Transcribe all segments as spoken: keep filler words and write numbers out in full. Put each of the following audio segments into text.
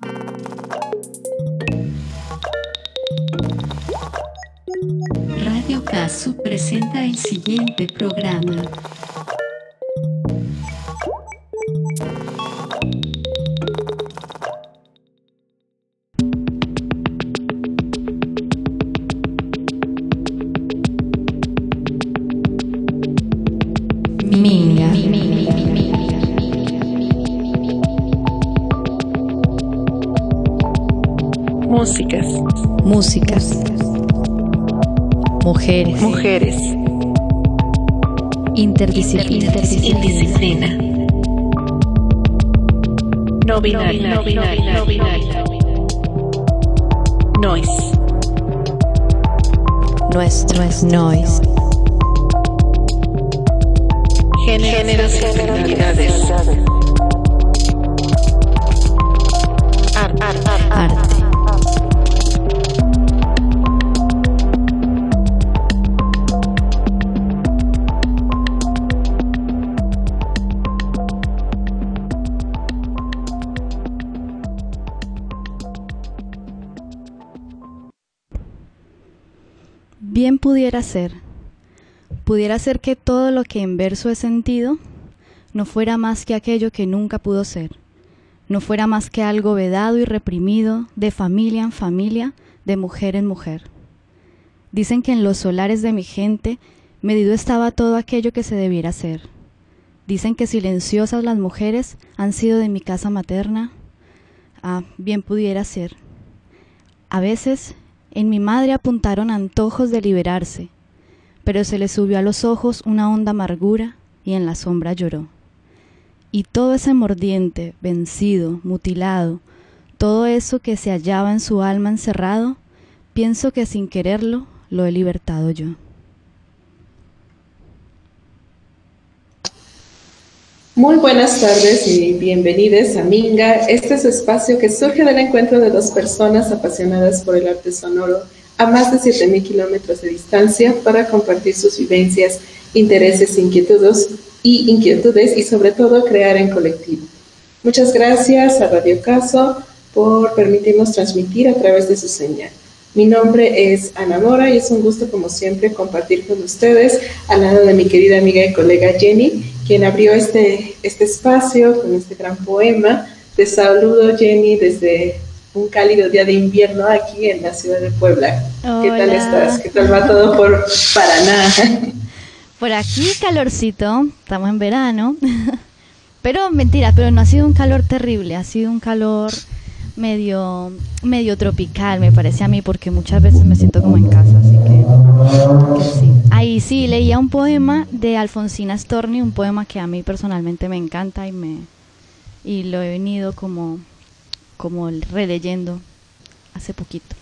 Radio Casu presenta el siguiente programa. Minga. Músicas. Músicas. Mujeres. Mujeres. Interdisciplina. Interdisciplina. No binario. No binario. No binario. Noise. Nuestro es noise. Géneros y finalidades. Arte. Arte. Bien pudiera ser, pudiera ser que todo lo que en verso he sentido no fuera más que aquello que nunca pudo ser, no fuera más que algo vedado y reprimido, de familia en familia, de mujer en mujer. Dicen que en los solares de mi gente medido estaba todo aquello que se debiera hacer. Dicen que silenciosas las mujeres han sido de mi casa materna. Ah, bien pudiera ser. A veces en mi madre apuntaron antojos de liberarse, pero se le subió a los ojos una honda amargura y en la sombra lloró. Y todo ese mordiente, vencido, mutilado, todo eso que se hallaba en su alma encerrado, pienso que sin quererlo lo he libertado yo. Muy buenas tardes y bienvenidos a Minga. Este es un espacio que surge del encuentro de dos personas apasionadas por el arte sonoro a más de siete mil kilómetros de distancia para compartir sus vivencias, intereses, inquietudes y inquietudes y sobre todo crear en colectivo. Muchas gracias a Radio Casu por permitirnos transmitir a través de su señal. Mi nombre es Ana Mora y es un gusto como siempre compartir con ustedes al lado de mi querida amiga y colega Jenny, quien abrió este, este espacio con este gran poema. Te saludo, Jenny, desde un cálido día de invierno aquí en la ciudad de Puebla. Hola. ¿Qué tal estás? ¿Qué tal va todo por Paraná? Por aquí calorcito, estamos en verano, pero mentira, pero no ha sido un calor terrible, ha sido un calor medio, medio tropical, me parece a mí, porque muchas veces me siento como en casa, así que, que sí. Ahí sí, leía un poema de Alfonsina Storni, un poema que a mí personalmente me encanta y me y lo he venido como, como releyendo hace poquito.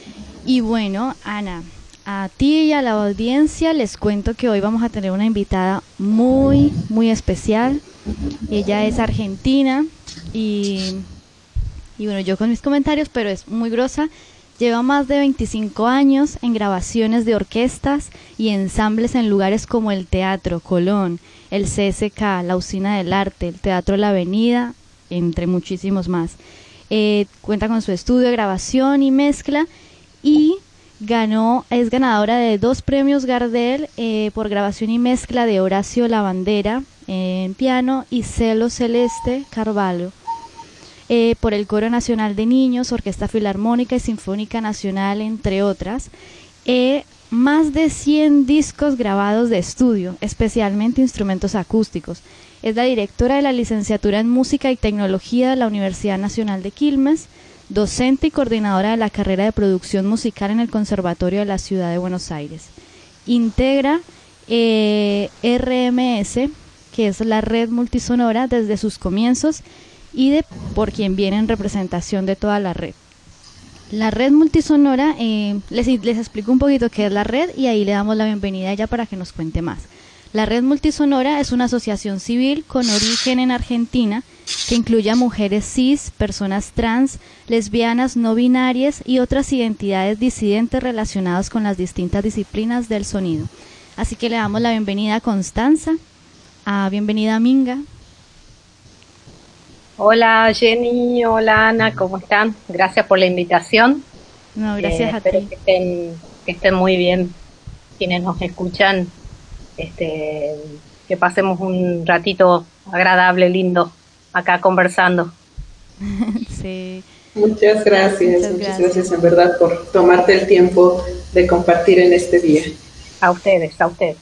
Y bueno, Ana, a ti y a la audiencia les cuento que hoy vamos a tener una invitada muy, muy especial. Ella es argentina y... Y bueno, yo con mis comentarios, pero es muy grosa. Lleva más de veinticinco años en grabaciones de orquestas y ensambles en lugares como el Teatro Colón, el C S K, la Usina del Arte, el Teatro La Avenida, entre muchísimos más. Eh, cuenta con su estudio de grabación y mezcla y ganó, es ganadora de dos premios Gardel eh, por grabación y mezcla de Horacio Lavandera eh, en piano y Celo Celeste Carvalho. Eh, por el Coro Nacional de Niños, Orquesta Filarmónica y Sinfónica Nacional, entre otras. Eh, más de cien discos grabados de estudio, especialmente instrumentos acústicos. Es la directora de la licenciatura en Música y Tecnología de la Universidad Nacional de Quilmes, docente y coordinadora de la carrera de producción musical en el Conservatorio de la Ciudad de Buenos Aires. Integra eh, R M S, que es la red multisonora desde sus comienzos, y de por quien viene en representación de toda la red. La red multisonora, eh, les, les explico un poquito qué es la red y ahí le damos la bienvenida a ella para que nos cuente más. La red multisonora es una asociación civil con origen en Argentina que incluye a mujeres cis, personas trans, lesbianas, no binarias y otras identidades disidentes relacionadas con las distintas disciplinas del sonido. Así que le damos la bienvenida a Constanza, a bienvenida a Minga. Hola Jenny, hola Ana, ¿cómo están? Gracias por la invitación. No, Eh, gracias a espero ti. que estén, que estén muy bien quienes nos escuchan, este, que pasemos un ratito agradable, lindo, acá conversando. Sí, Muchas gracias, muchas muchas gracias. gracias en verdad por tomarte el tiempo de compartir en este día. A ustedes, a ustedes.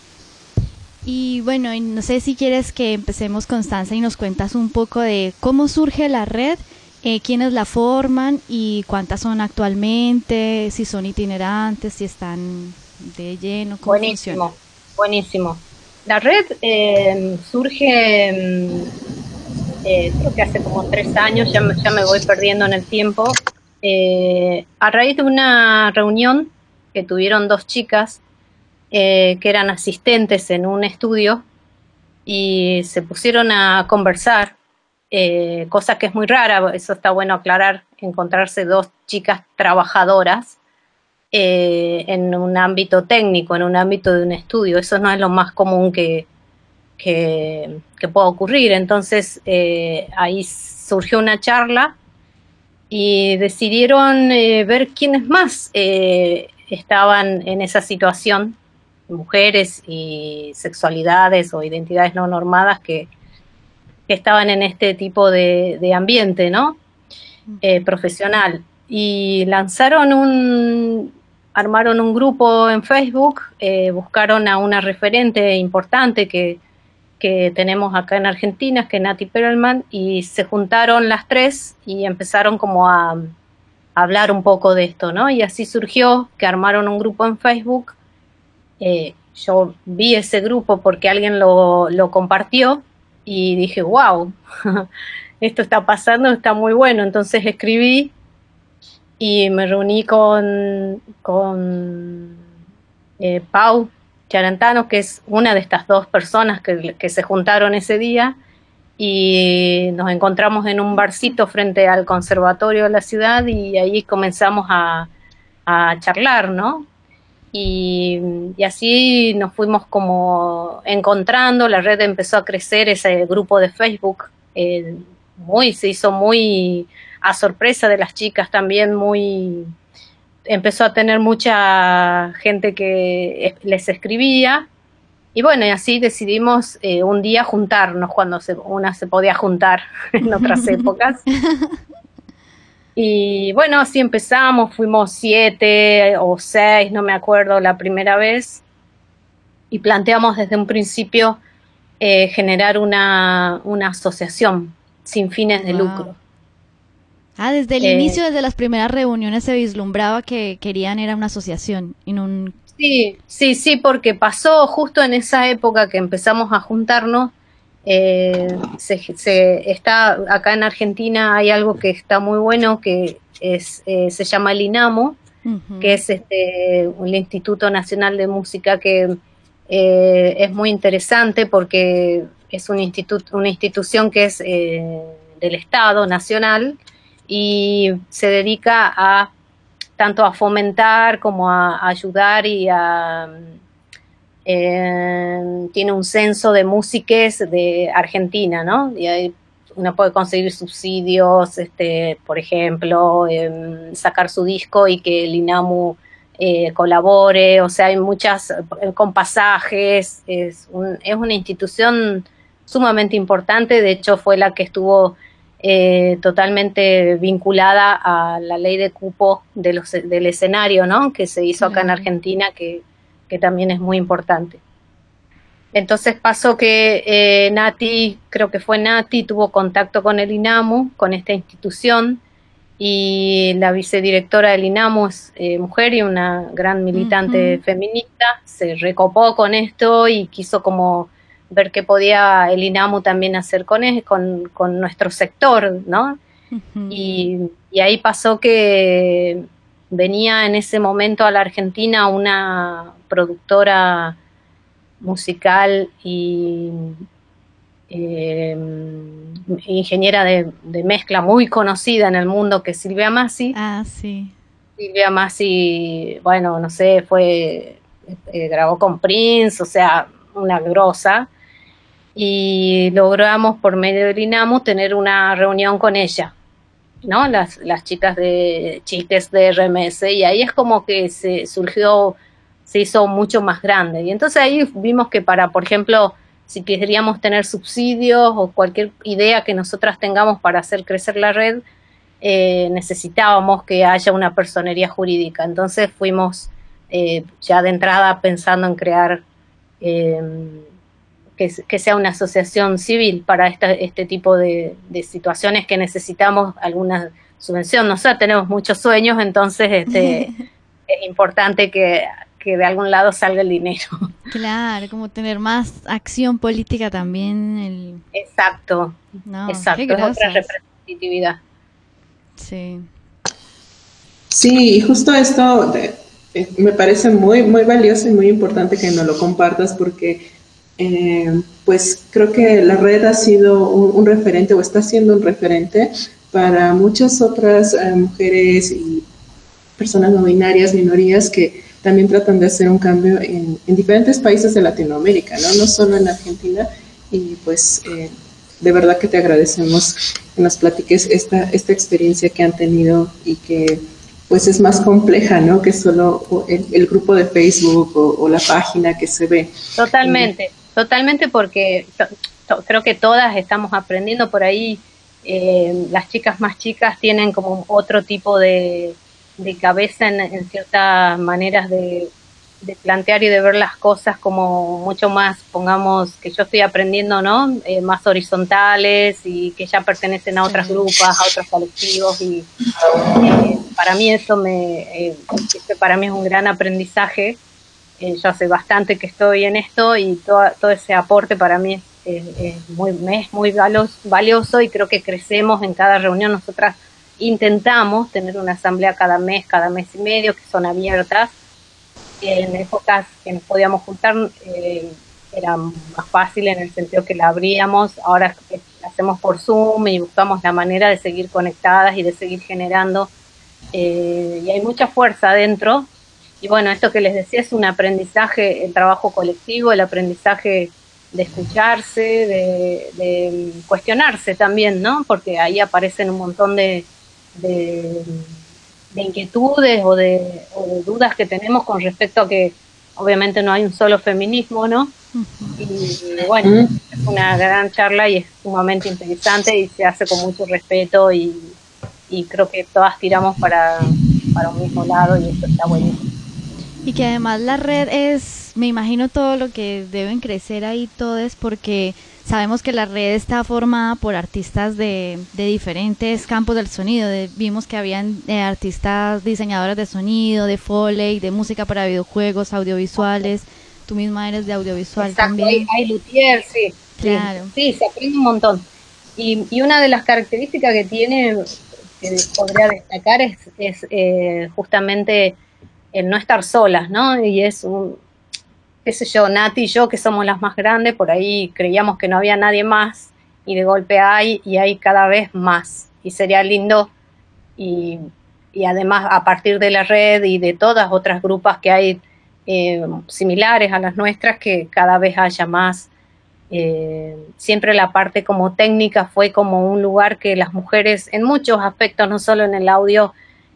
Y bueno, y no sé si quieres que empecemos, Constanza, y nos cuentas un poco de cómo surge la red, eh, quiénes la forman y cuántas son actualmente, si son itinerantes, si están de lleno, cómo funciona. Buenísimo, buenísimo. La red eh, surge, mm, eh, creo que hace como tres años, ya me, ya me voy perdiendo en el tiempo, eh, a raíz de una reunión que tuvieron dos chicas eh, que eran asistentes en un estudio y se pusieron a conversar, eh, cosa que es muy rara, eso está bueno aclarar, encontrarse dos chicas trabajadoras eh, en un ámbito técnico, en un ámbito de un estudio, eso no es lo más común que, que, que pueda ocurrir. Entonces eh, ahí surgió una charla y decidieron eh, ver quiénes más eh, estaban en esa situación, mujeres y sexualidades o identidades no normadas que, que estaban en este tipo de, de ambiente, ¿no? Eh, profesional. Y lanzaron un, armaron un grupo en Facebook, eh, buscaron a una referente importante que, que tenemos acá en Argentina, que es Nati Perelman, y se juntaron las tres y empezaron como a, a hablar un poco de esto, ¿no? Y así surgió que armaron un grupo en Facebook. Eh, yo vi ese grupo porque alguien lo, lo compartió y dije, wow, esto está pasando, está muy bueno. Entonces escribí y me reuní con, con eh, Pau Charantano, que es una de estas dos personas que, que se juntaron ese día, y nos encontramos en un barcito frente al conservatorio de la ciudad y ahí comenzamos a, a charlar, ¿no? Y, y así nos fuimos como encontrando, la red empezó a crecer, ese grupo de Facebook, eh, muy, se hizo muy a sorpresa de las chicas también, muy, empezó a tener mucha gente que les escribía, y bueno, y así decidimos eh, un día juntarnos cuando se, una se podía juntar en otras épocas. Y bueno, así empezamos, fuimos siete o seis, no me acuerdo, la primera vez, y planteamos desde un principio eh, generar una, una asociación sin fines de Wow. lucro. Ah, desde el Eh, inicio, desde las primeras reuniones se vislumbraba que querían era una asociación y no un... Sí, sí, sí, porque pasó justo en esa época que empezamos a juntarnos. Eh, se, se está acá en Argentina hay algo que está muy bueno que es eh, se llama el INAMO, Uh-huh. que es este el Instituto Nacional de Música, que eh, es muy interesante porque es un instituto, una institución que es eh, del Estado nacional y se dedica a tanto a fomentar como a, a ayudar y a eh, tiene un censo de músiques de Argentina, ¿no? Y ahí uno puede conseguir subsidios, este, por ejemplo, eh, sacar su disco y que el INAMU eh, colabore, o sea, hay muchas, eh, con pasajes, es, un, es una institución sumamente importante, de hecho fue la que estuvo eh, totalmente vinculada a la ley de cupo de los, del escenario, ¿no? Que se hizo acá en Argentina, que, que también es muy importante. Entonces pasó que eh, Nati, creo que fue Nati, tuvo contacto con el INAMU, con esta institución, y la vicedirectora del INAMU es eh, mujer y una gran militante uh-huh. feminista, se recopó con esto y quiso como ver qué podía el INAMU también hacer con, él, con, con nuestro sector, ¿no? Uh-huh. Y, y ahí pasó que venía en ese momento a la Argentina una productora musical y eh, ingeniera de, de mezcla muy conocida en el mundo, que es Silvia Massi. Ah, sí. Silvia Massi, bueno, no sé, fue, eh, grabó con Prince, o sea, una grosa. y logramos por medio del INAMU tener una reunión con ella, ¿no? Las, las chicas de chiques de R M S, y ahí es como que se surgió, se hizo mucho más grande. Y entonces ahí vimos que para, por ejemplo, si queríamos tener subsidios o cualquier idea que nosotras tengamos para hacer crecer la red, eh, necesitábamos que haya una personería jurídica. Entonces fuimos eh, ya de entrada pensando en crear eh, que, que sea una asociación civil para esta, este tipo de, de situaciones que necesitamos alguna subvención. Nosotros tenemos muchos sueños, entonces este, es importante que que de algún lado salga el dinero. Claro, como tener más acción política también. El... Exacto, no, exacto, es otra representatividad. Sí. Sí, y justo esto de, eh, me parece muy, muy valioso y muy importante que nos lo compartas porque eh, pues creo que la red ha sido un, un referente o está siendo un referente para muchas otras eh, mujeres y personas no binarias, minorías que también tratan de hacer un cambio en, en diferentes países de Latinoamérica, ¿no? No solo en Argentina, y pues eh, de verdad que te agradecemos que nos platiques esta, esta experiencia que han tenido y que pues es más compleja, ¿no? Que solo el, el grupo de Facebook o, o la página que se ve. Totalmente, eh, totalmente porque to, to, creo que todas estamos aprendiendo por ahí, eh, las chicas más chicas tienen como otro tipo de de cabeza en, en ciertas maneras de, de plantear y de ver las cosas como mucho más, pongamos, que yo estoy aprendiendo, ¿no? Eh, más horizontales y que ya pertenecen a otras grupas, a otros colectivos y eh, para mí eso me, eh, para mí es un gran aprendizaje. Eh, yo hace bastante que estoy en esto y todo, todo ese aporte para mí es, es, es muy, es muy valioso y creo que crecemos en cada reunión. Nosotras intentamos tener una asamblea cada mes, cada mes y medio, que son abiertas. En épocas que nos podíamos juntar eh, era más fácil en el sentido que la abríamos, ahora la hacemos por Zoom y buscamos la manera de seguir conectadas y de seguir generando. Eh, y hay mucha fuerza adentro. Y bueno, esto que les decía es un aprendizaje, el trabajo colectivo, el aprendizaje de escucharse, de, de cuestionarse también, ¿no? Porque ahí aparecen un montón de De, de inquietudes o de, o de dudas que tenemos con respecto a que obviamente no hay un solo feminismo, ¿no? Uh-huh. Y bueno, uh-huh. es una gran charla y es sumamente interesante y se hace con mucho respeto y, y creo que todas tiramos para, para un mismo lado y eso está buenísimo. Y que además la red es, me imagino todo lo que deben crecer ahí todos porque sabemos que la red está formada por artistas de, de diferentes campos del sonido. De, vimos que habían eh, artistas diseñadoras de sonido, de foley, de música para videojuegos, audiovisuales. Tú misma eres de audiovisual. Exacto, también. Hay, hay luthier, sí. Claro. Sí, se aprende un montón. Y, y una de las características que tiene, que podría destacar, es, es eh, justamente el no estar solas, ¿no? Y es un... qué sé yo, Nati y yo, que somos las más grandes, por ahí creíamos que no había nadie más, y de golpe hay, y hay cada vez más, y sería lindo, y, y además a partir de la red y de todas otras grupas que hay eh, similares a las nuestras, que cada vez haya más. Eh, siempre la parte como técnica fue como un lugar que las mujeres, en muchos aspectos, no solo en el audio,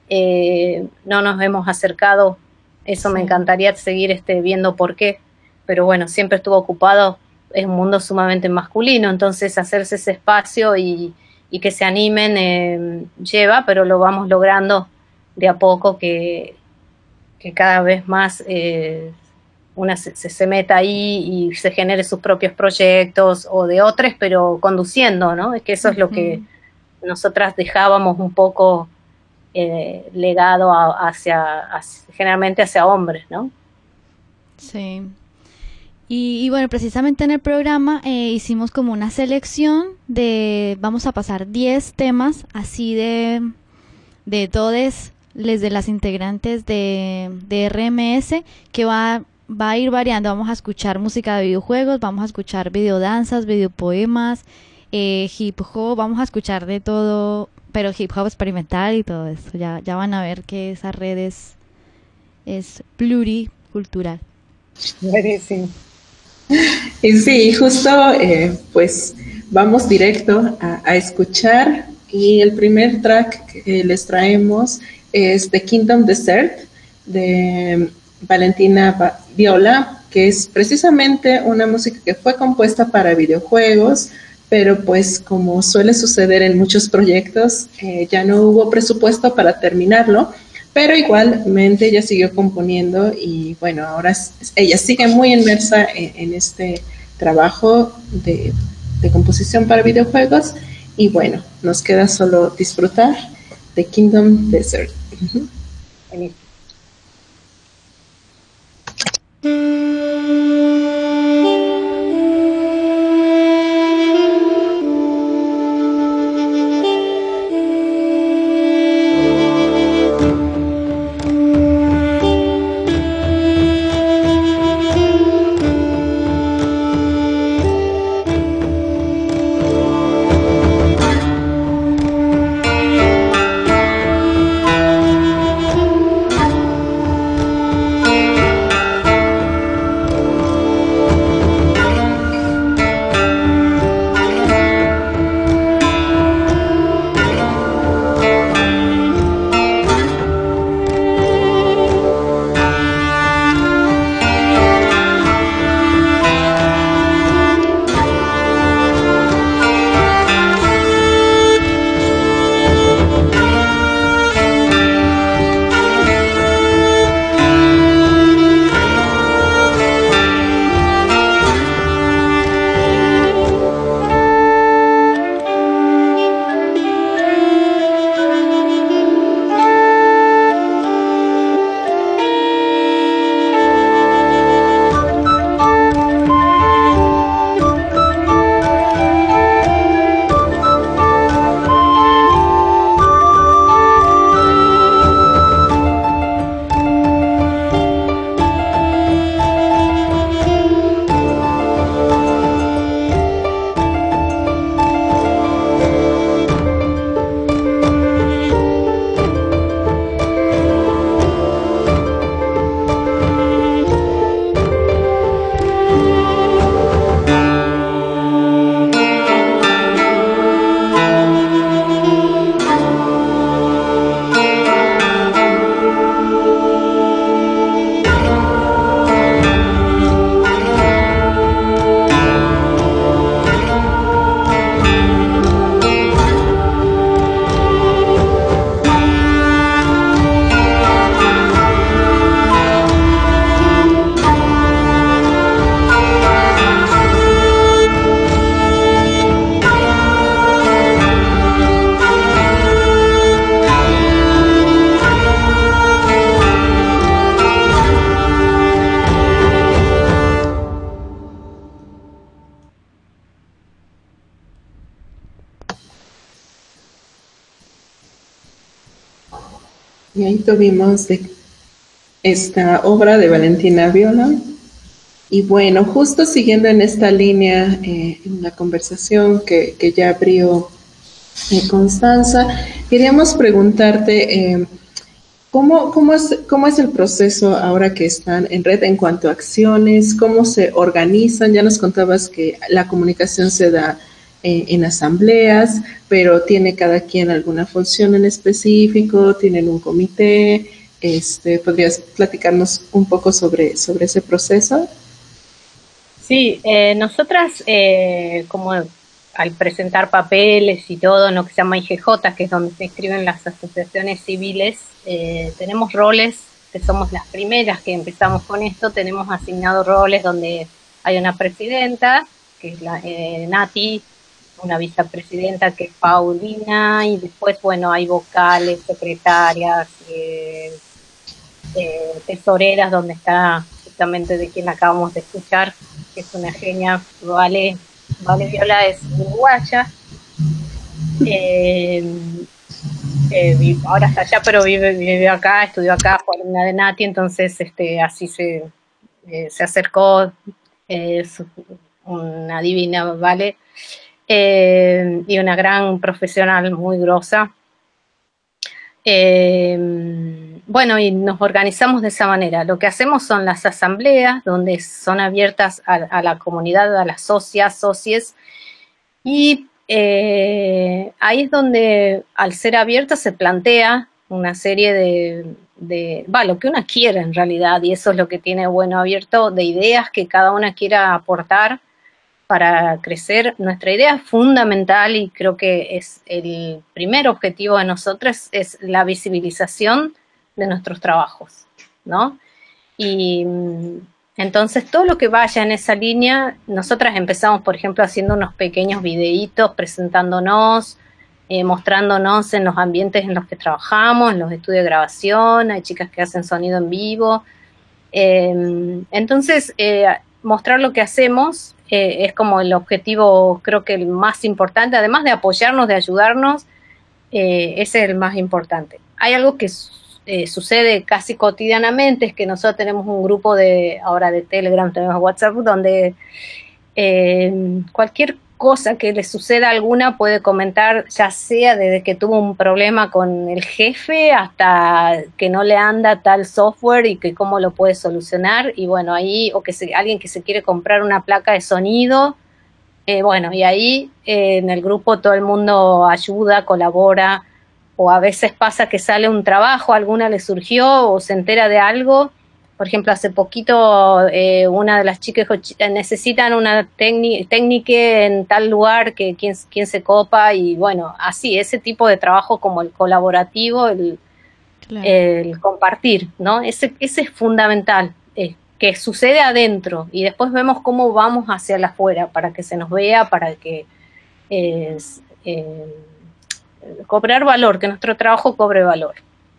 eh, no nos hemos acercado. Eso sí. Me encantaría seguir este, viendo por qué, pero bueno, siempre estuvo ocupado, es un mundo sumamente masculino, entonces hacerse ese espacio y, y que se animen eh, lleva, pero lo vamos logrando de a poco, que, que cada vez más eh, una se, se meta ahí y se genere sus propios proyectos o de otros, pero conduciendo, ¿no? Es que eso uh-huh. es lo que nosotras dejábamos un poco Eh, legado a, hacia, hacia, generalmente hacia hombres, ¿no? Sí. Y, y bueno, precisamente en el programa eh, hicimos como una selección de, vamos a pasar diez temas así de, de todes, desde las integrantes de, de R M S, que va, va a ir variando. Vamos a escuchar música de videojuegos, vamos a escuchar videodanzas, videopoemas, eh, hip hop, vamos a escuchar de todo, pero hip hop experimental y todo eso. Ya, ya van a ver que esa red es, es pluricultural. Buenísimo. Y sí, justo eh, pues vamos directo a, a escuchar y el primer track que les traemos es The Kingdom Desert de Valentina Viola, que es precisamente una música que fue compuesta para videojuegos, pero pues como suele suceder en muchos proyectos, eh, ya no hubo presupuesto para terminarlo, pero igualmente ella siguió componiendo y bueno, ahora es, ella sigue muy inmersa en, en este trabajo de, de composición para videojuegos y bueno, nos queda solo disfrutar de Kingdom Desert. Uh-huh. Y ahí tuvimos de esta obra de Valentina Viola. Y bueno, justo siguiendo en esta línea, eh, en la conversación que, que ya abrió eh, Constanza, queríamos preguntarte eh, ¿cómo, cómo, es, cómo es el proceso ahora que están en red en cuanto a acciones, cómo se organizan. Ya nos contabas que la comunicación se da eh, en asambleas, pero tiene cada quien alguna función en específico, tienen un comité. Este, ¿podrías platicarnos un poco sobre, sobre ese proceso? Sí, eh, nosotras eh, como al presentar papeles y todo, lo que se llama I G J, que es donde se inscriben las asociaciones civiles, eh, tenemos roles, que somos las primeras que empezamos con esto, tenemos asignados roles donde hay una presidenta, que es la eh, Nati, una vicepresidenta que es Paulina, y después, bueno, hay vocales, secretarias, eh, eh, tesoreras, donde está justamente de quien acabamos de escuchar, que es una genia, Vale, Vale Viola es uruguaya, eh, eh, ahora está allá, pero vive, vive acá, estudió acá, fue alumna de Nati, entonces este, así se, eh, se acercó, eh, su, una divina, Vale, eh, y una gran profesional muy grosa. Eh, bueno, y nos organizamos de esa manera. Lo que hacemos son las asambleas, donde son abiertas a, a la comunidad, a las socias, socies, y eh, ahí es donde, al ser abierta, se plantea una serie de, de, va, lo que una quiere en realidad, y eso es lo que tiene bueno abierto, de ideas que cada una quiera aportar para crecer. Nuestra idea fundamental, y creo que es el primer objetivo de nosotros, es la visibilización de nuestros trabajos, ¿no? Y entonces todo lo que vaya en esa línea, nosotras empezamos, por ejemplo, haciendo unos pequeños videitos, presentándonos, eh, mostrándonos en los ambientes en los que trabajamos, en los estudios de grabación, hay chicas que hacen sonido en vivo. Eh, entonces, eh, mostrar lo que hacemos eh, es como el objetivo, creo que el más importante, además de apoyarnos, de ayudarnos, eh, ese es el más importante. Hay algo que Eh, sucede casi cotidianamente, es que nosotros tenemos un grupo de, ahora de Telegram, tenemos WhatsApp, donde eh, cualquier cosa que le suceda a alguna puede comentar, ya sea desde que tuvo un problema con el jefe hasta que no le anda tal software y que cómo lo puede solucionar, y bueno, ahí, o que se, alguien que se quiere comprar una placa de sonido, eh, bueno, y ahí eh, en el grupo todo el mundo ayuda, colabora, o a veces pasa que sale un trabajo, a alguna le surgió o se entera de algo. Por ejemplo, hace poquito eh, una de las chicas dijo, necesitan una técnica en tal lugar, que quién, quién se copa, y bueno, así, ese tipo de trabajo como el colaborativo, el, claro. el compartir, ¿no? Ese, ese es fundamental, eh, que sucede adentro, y después vemos cómo vamos hacia el afuera, para que se nos vea, para que eh, eh, cobrar valor, que nuestro trabajo cobre valor.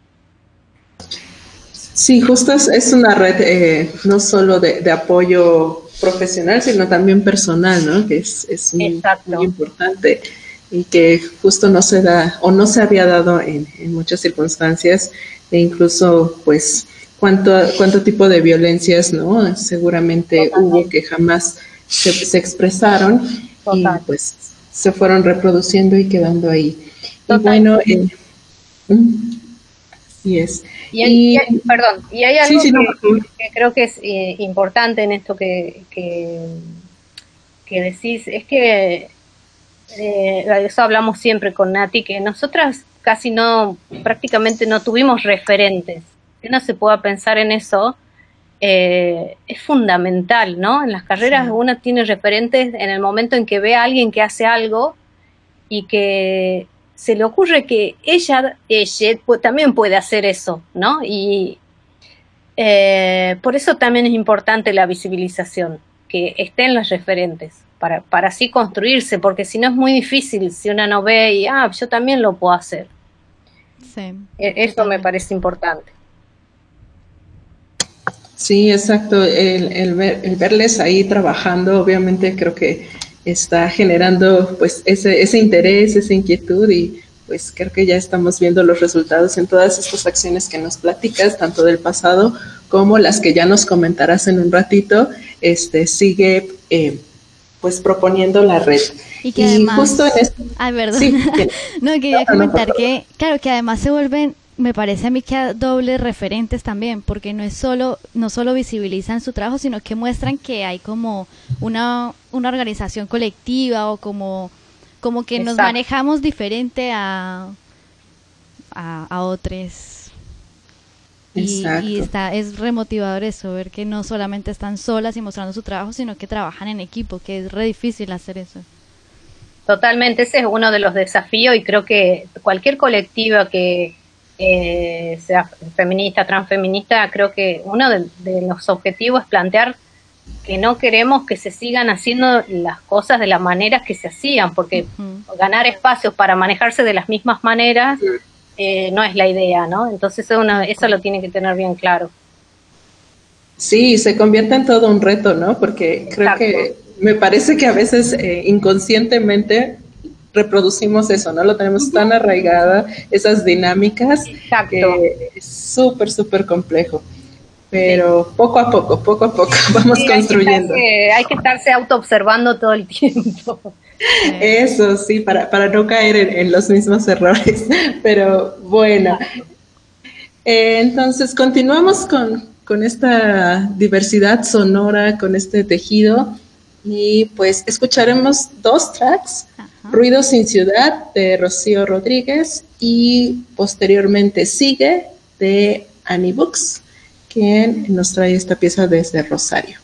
Sí, justo es, es una red eh, no solo de, de apoyo profesional, sino también personal, ¿no? Que es, es muy, muy importante y que justo no se da o no se había dado en, en muchas circunstancias, e incluso pues cuánto, cuánto tipo de violencias, ¿no? Seguramente Totalmente. Hubo que jamás se, se expresaron. Total. Y pues se fueron reproduciendo y quedando ahí. Total. Y bueno, eh, así es. Y hay, y, y hay, perdón, y hay algo sí, sí, que, no, que creo que es eh, importante en esto que, que, que decís, es que eh, eso hablamos siempre con Nati, que nosotras casi no, prácticamente no tuvimos referentes. Que no se pueda pensar en eso, eh, es fundamental, ¿no? En las carreras sí. Uno tiene referentes en el momento en que ve a alguien que hace algo y que se le ocurre que ella, ella pues, también puede hacer eso, ¿no? Y eh, por eso también es importante la visibilización, que estén los referentes, para, para así construirse, porque si no es muy difícil, si uno no ve y, ah, yo también lo puedo hacer. Sí. Esto me parece importante. Sí, exacto, el, el, ver, el verles ahí trabajando, obviamente creo que está generando pues ese, ese interés, esa inquietud, y pues creo que ya estamos viendo los resultados en todas estas acciones que nos platicas, tanto del pasado como las que ya nos comentarás en un ratito. Este sigue eh, pues proponiendo la red. Y que y además, justo en esto, ay, perdón. Sí, no, quería no, comentar no, que, claro, que además se vuelven, me parece a mí que a dobles referentes también, porque no es solo, no solo visibilizan su trabajo, sino que muestran que hay como una, una organización colectiva, o como, como que Exacto. nos manejamos diferente a, a, a otros. Y, y está, es remotivador eso, ver que no solamente están solas y mostrando su trabajo, sino que trabajan en equipo, que es re difícil hacer eso. Totalmente, ese es uno de los desafíos, y creo que cualquier colectiva que eh, sea feminista, transfeminista, creo que uno de, de los objetivos es plantear que no queremos que se sigan haciendo las cosas de las maneras que se hacían, porque uh-huh. ganar espacios para manejarse de las mismas maneras eh, no es la idea, ¿no? Entonces uno, eso lo tiene que tener bien claro. Sí, se convierte en todo un reto, ¿no? Porque creo Exacto. que me parece que a veces eh, inconscientemente reproducimos eso, ¿no? Lo tenemos tan arraigada, esas dinámicas, Exacto. que es súper, súper complejo. Pero sí. poco a poco, poco a poco vamos sí, construyendo. Hay que, estarse, hay que estarse auto-observando todo el tiempo. Eso, sí, para, para no caer en, en los mismos errores. Pero bueno, Eh, entonces, continuamos con, con esta diversidad sonora, con este tejido, y pues escucharemos dos tracks, Ajá. Ruido sin ciudad, de Rocío Rodríguez, y posteriormente Sigue, de Annie Books, quien nos trae esta pieza desde Rosario.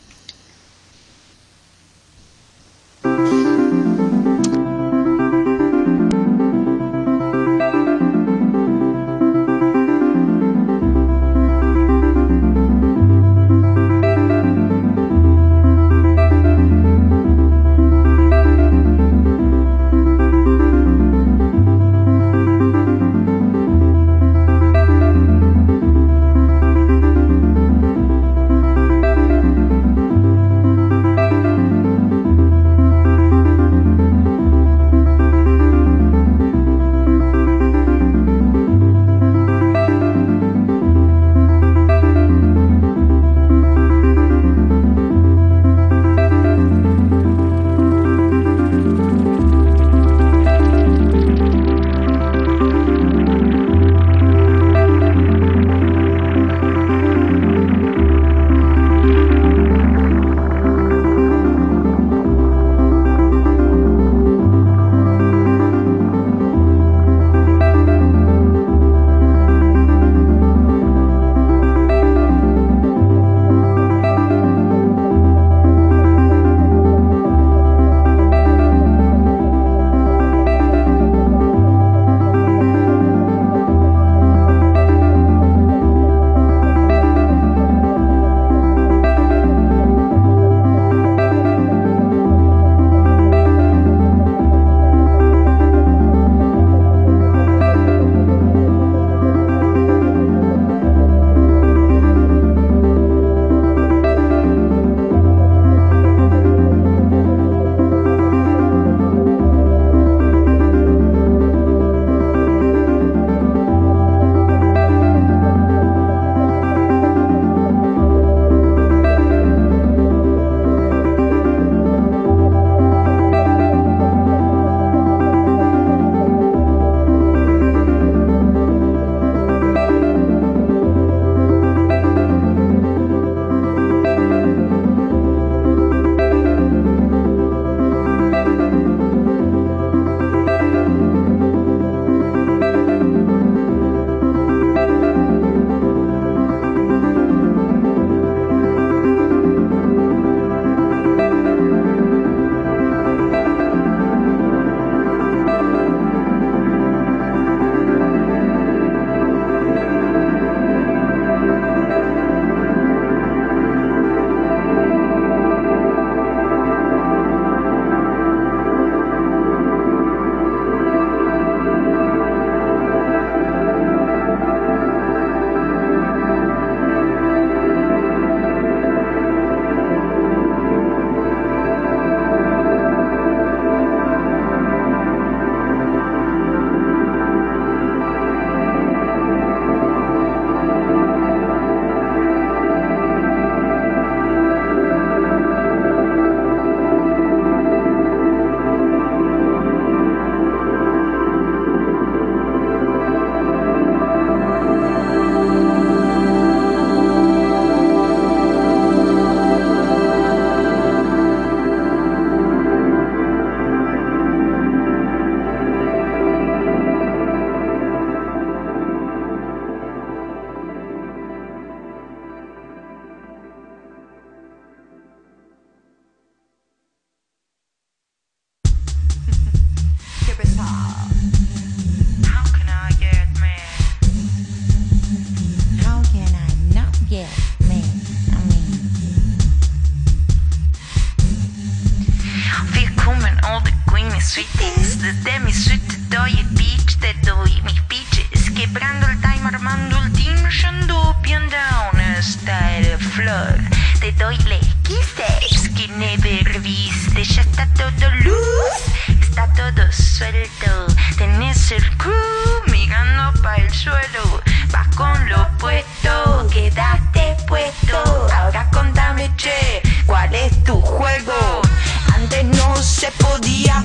Desde mi suite te doy el pitch, te doy mis pitches, quebrando el time, armando el team, yendo bien down hasta el floor. Te doy la kisses que never viste, ya está todo luz, está todo suelto. Tenés el crew mirando para el suelo, vas con lo puesto, quedaste puesto. Ahora contame, che, ¿cuál es tu juego? Antes no se podía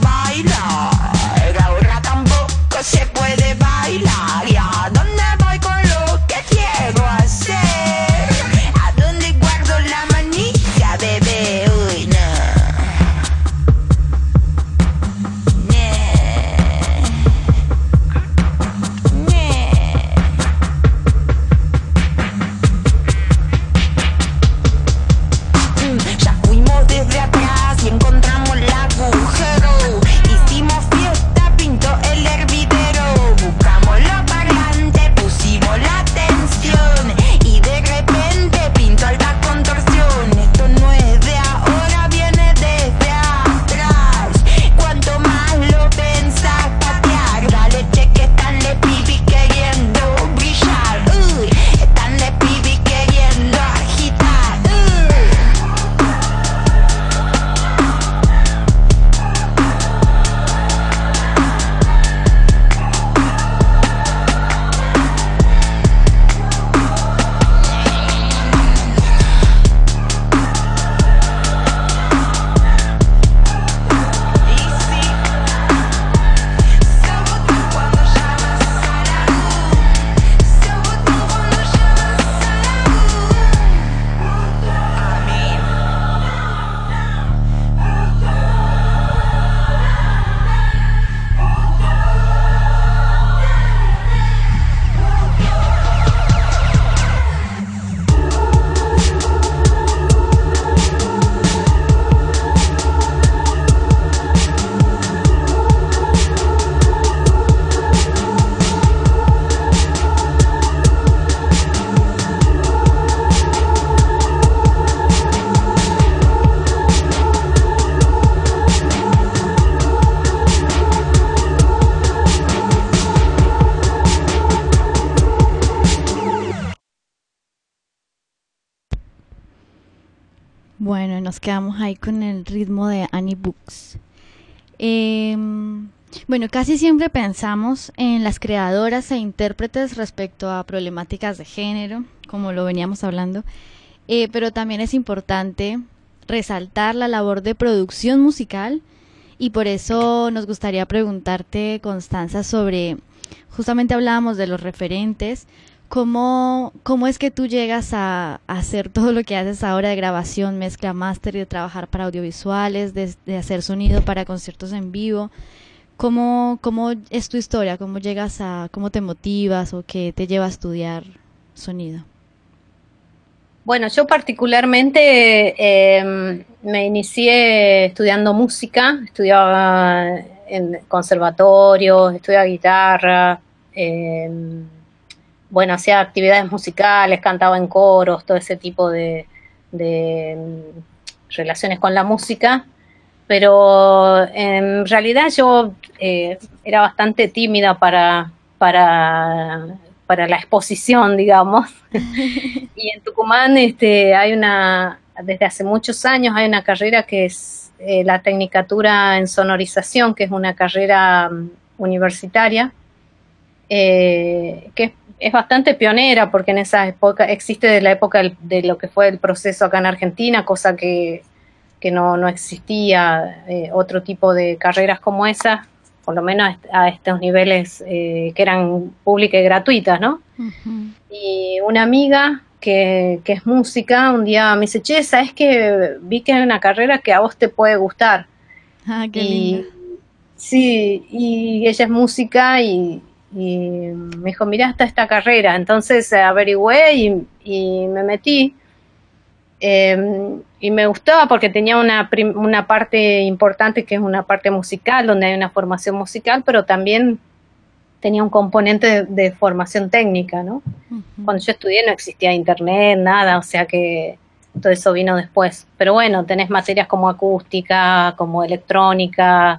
bailar, ahora tampoco se puede bailar. ¿Y a dónde voy con lo que quiero? Bueno, nos quedamos ahí con el ritmo de Annie Books. Eh, bueno, casi siempre pensamos en las creadoras e intérpretes respecto a problemáticas de género, como lo veníamos hablando, eh, pero también es importante resaltar la labor de producción musical y por eso nos gustaría preguntarte, Constanza, sobre, justamente hablábamos de los referentes, ¿cómo, cómo es que tú llegas a, a hacer todo lo que haces ahora de grabación, mezcla, máster y de trabajar para audiovisuales, de, de hacer sonido para conciertos en vivo? ¿Cómo, cómo es tu historia? ¿Cómo llegas a, cómo te motivas o qué te lleva a estudiar sonido? Bueno, yo particularmente eh, me inicié estudiando música, estudiaba en conservatorio, estudiaba guitarra, eh, bueno, hacía actividades musicales, cantaba en coros, todo ese tipo de, de relaciones con la música, pero en realidad yo eh, era bastante tímida para, para, para la exposición, digamos. Y en Tucumán este, hay una, desde hace muchos años hay una carrera que es eh, la Tecnicatura en Sonorización, que es una carrera um, universitaria, eh, que es, es bastante pionera, porque en esa época, existe de la época del, de lo que fue el proceso acá en Argentina, cosa que, que no, no existía eh, otro tipo de carreras como esa, por lo menos a estos niveles eh, que eran públicas y gratuitas, ¿no? Uh-huh. Y una amiga que, que es música, un día me dice, che, ¿sabes que vi que hay una carrera que a vos te puede gustar? Ah, qué y, linda. Sí, y ella es música y, y me dijo, mirá, está esta carrera. Entonces averigüé y, y me metí. Eh, y me gustaba porque tenía una, prim- una parte importante que es una parte musical, donde hay una formación musical, pero también tenía un componente de, de formación técnica, ¿no? Uh-huh. Cuando yo estudié no existía internet, nada, o sea que todo eso vino después. Pero bueno, tenés materias como acústica, como electrónica,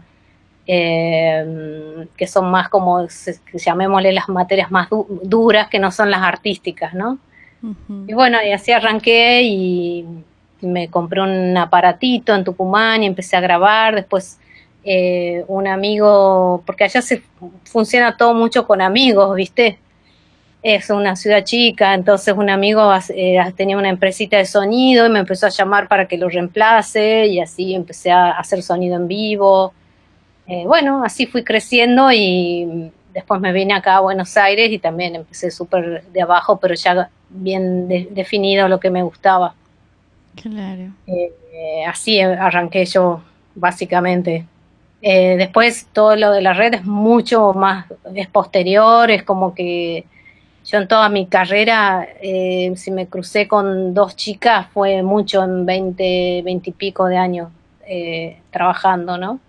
eh, que son más como, llamémosle las materias más du- duras, que no son las artísticas, ¿no? Uh-huh. Y bueno, y así arranqué y me compré un aparatito en Tucumán y empecé a grabar. Después eh, un amigo, porque allá se funciona todo mucho con amigos, ¿viste? Es una ciudad chica, entonces un amigo eh, tenía una empresita de sonido y me empezó a llamar para que lo reemplace y así empecé a hacer sonido en vivo. Eh, bueno, así fui creciendo y después me vine acá a Buenos Aires y también empecé súper de abajo, pero ya bien de, definido lo que me gustaba. Claro. Eh, eh, así arranqué yo, básicamente. Eh, después todo lo de la red es mucho más, es posterior, es como que yo en toda mi carrera, eh, si me crucé con dos chicas, fue mucho en veinte, veinte y pico de años eh, trabajando, ¿no?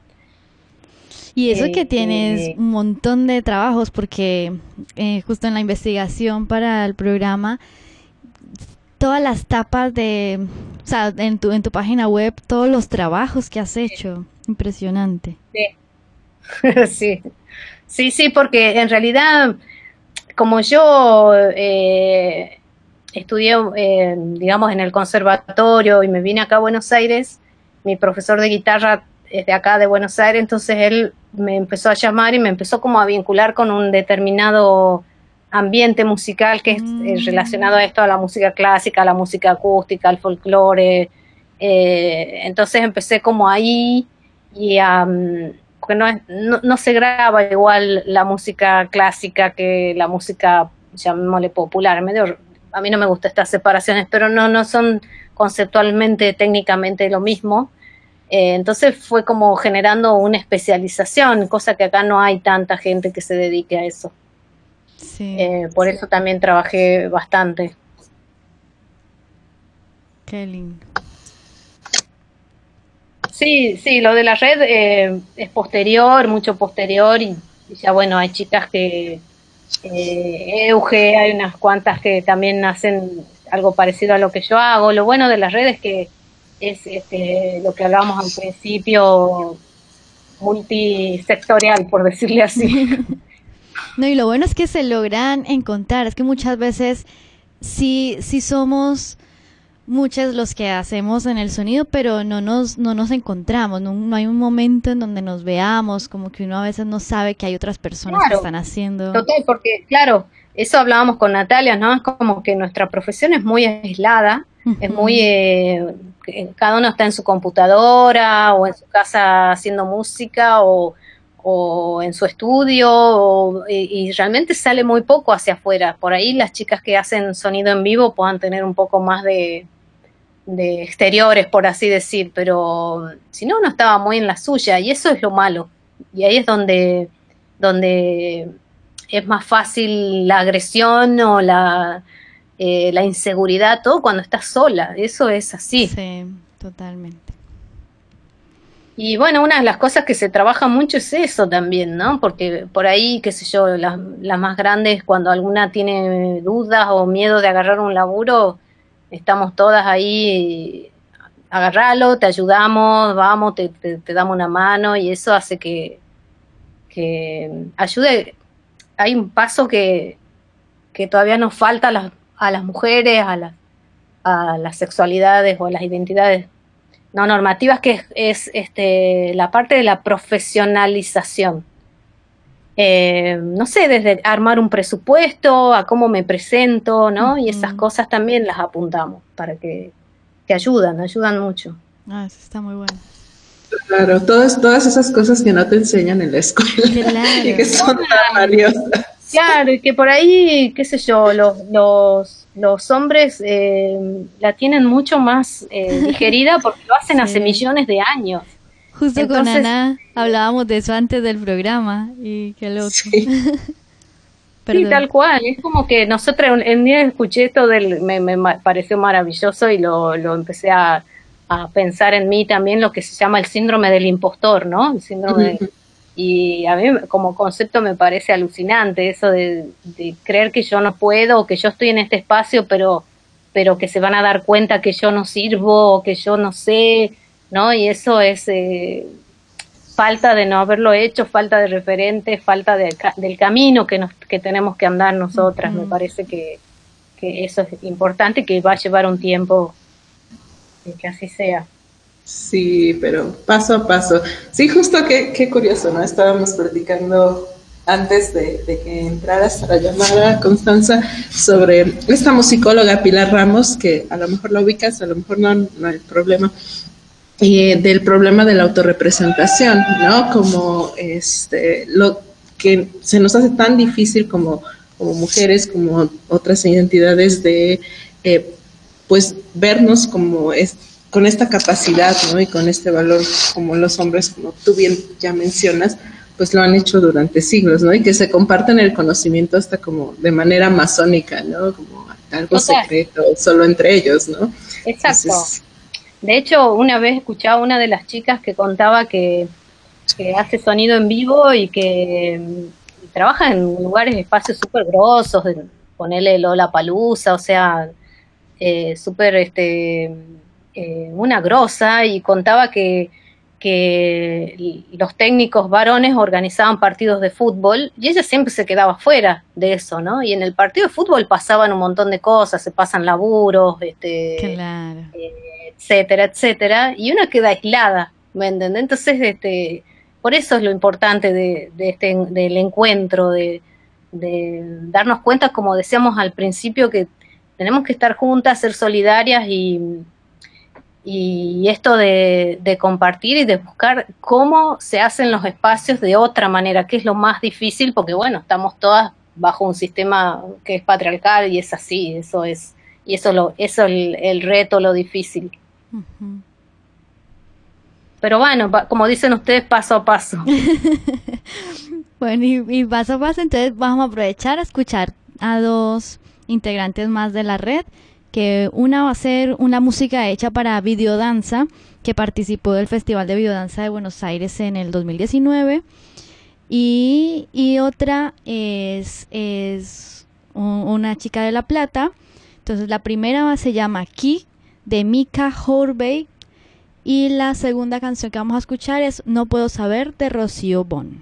Y eso que tienes un montón de trabajos, porque eh, justo en la investigación para el programa, todas las tapas de, o sea, en tu, en tu página web, todos los trabajos que has hecho, impresionante. Sí, sí, sí, sí, porque en realidad, como yo eh, estudié, eh, digamos, en el conservatorio y me vine acá a Buenos Aires, mi profesor de guitarra es de acá de Buenos Aires, entonces él me empezó a llamar y me empezó como a vincular con un determinado ambiente musical que es mm. relacionado a esto, a la música clásica, a la música acústica, al folclore. Eh, entonces empecé como ahí y um, porque no, es, no, no se graba igual la música clásica que la música, llamémosle popular. Medio, a mí no me gustan estas separaciones, pero no, no son conceptualmente, técnicamente lo mismo. Eh, entonces fue como generando una especialización, cosa que acá no hay tanta gente que se dedique a eso. Sí, eh, por sí. eso también trabajé bastante. Qué lindo. Sí, sí, lo de la red eh, es posterior, mucho posterior, y, y ya bueno, hay chicas que, eh, Euge, hay unas cuantas que también hacen algo parecido a lo que yo hago. Lo bueno de las redes es que es este, lo que hablábamos al principio, multisectorial, por decirle así. No, y lo bueno es que se logran encontrar, es que muchas veces sí, sí somos muchos los que hacemos en el sonido, pero no nos, no nos encontramos, no, no hay un momento en donde nos veamos, como que uno a veces no sabe que hay otras personas Claro, que están haciendo. total, porque claro, eso hablábamos con Natalia, ¿no? Es como que nuestra profesión es muy aislada, uh-huh. es muy, eh, cada uno está en su computadora o en su casa haciendo música o, o en su estudio o, y, y realmente sale muy poco hacia afuera. Por ahí las chicas que hacen sonido en vivo puedan tener un poco más de, de exteriores, por así decir, pero si no, uno estaba muy en la suya y eso es lo malo. Y ahí es donde, donde es más fácil la agresión o la, eh, la inseguridad, todo cuando estás sola. Eso es así. Sí, totalmente. Y bueno, una de las cosas que se trabaja mucho es eso también, ¿no? Porque por ahí, qué sé yo, las, las más grandes, cuando alguna tiene dudas o miedo de agarrar un laburo, estamos todas ahí, agarralo, te ayudamos, vamos, te, te, te damos una mano y eso hace que, que ayude. Hay un paso que, que todavía nos falta a las, a las mujeres, a, la, a las sexualidades o a las identidades no normativas, que es, es este, la parte de la profesionalización. Eh, no sé, desde armar un presupuesto, a cómo me presento, ¿no? Uh-huh. Y esas cosas también las apuntamos para que, que ayudan, ayudan mucho. Ah, eso está muy bueno. Claro, todas, todas esas cosas que no te enseñan en la escuela claro. y que son tan valiosas. Claro, y que por ahí, qué sé yo, los, los, los hombres eh, la tienen mucho más eh, digerida porque lo hacen sí. hace millones de años. Justo Entonces, con Ana hablábamos de eso antes del programa y qué loco. Sí. Sí, tal cual, es como que nosotros, el día escuché esto, del, me, me pareció maravilloso y lo, lo empecé a, a pensar en mí también, lo que se llama el síndrome del impostor, ¿no? El síndrome de... Y a mí como concepto me parece alucinante eso de, de creer que yo no puedo, que yo estoy en este espacio, pero, pero que se van a dar cuenta que yo no sirvo, o que yo no sé, ¿no? Y eso es eh, falta de no haberlo hecho, falta de referentes, falta de, del camino que, nos, que tenemos que andar nosotras. Uh-huh. Me parece que, que eso es importante y que va a llevar un tiempo que así sea. Sí, pero paso a paso. Sí, justo qué, qué curioso, ¿no? Estábamos platicando antes de, de que entraras a la llamada, Constanza, sobre esta musicóloga Pilar Ramos, que a lo mejor la ubicas, a lo mejor no, no hay problema, y del problema de la autorrepresentación, ¿no? Como este, lo que se nos hace tan difícil como, como mujeres, como otras identidades de, eh, pues, vernos como es, con esta capacidad, ¿no? Y con este valor, como los hombres, como tú bien ya mencionas, pues lo han hecho durante siglos, ¿no? Y que se comparten el conocimiento hasta como de manera masónica, ¿no? Como algo Total. secreto, solo entre ellos, ¿no? Exacto. Entonces, de hecho, una vez escuchaba a una de las chicas que contaba que, que hace sonido en vivo y que y trabaja en lugares, espacios súper grosos, ponerle Lollapalooza, o sea, eh, súper, este... Eh, una grosa, y contaba que, que los técnicos varones organizaban partidos de fútbol y ella siempre se quedaba fuera de eso, ¿no? Y en el partido de fútbol pasaban un montón de cosas, se pasan laburos, este, claro. eh, etcétera, etcétera, y una queda aislada, ¿me entiendes? Entonces, este, por eso es lo importante de, de este, del encuentro, de, de darnos cuenta, como decíamos al principio, que tenemos que estar juntas, ser solidarias y Y esto de, de compartir y de buscar cómo se hacen los espacios de otra manera, que es lo más difícil, porque bueno, estamos todas bajo un sistema que es patriarcal y es así, eso es, y eso lo, eso es el, el reto, lo difícil. Uh-huh. Pero bueno, pa, como dicen ustedes, paso a paso. Bueno, y, y paso a paso, entonces vamos a aprovechar a escuchar a dos integrantes más de la red, que una va a ser una música hecha para Videodanza, que participó del Festival de Videodanza de Buenos Aires en el dos mil diecinueve, y, y otra es, es un, una chica de La Plata. Entonces la primera se llama Ki, de Mika Horbey, y la segunda canción que vamos a escuchar es No Puedo Saber, de Rocío Bon.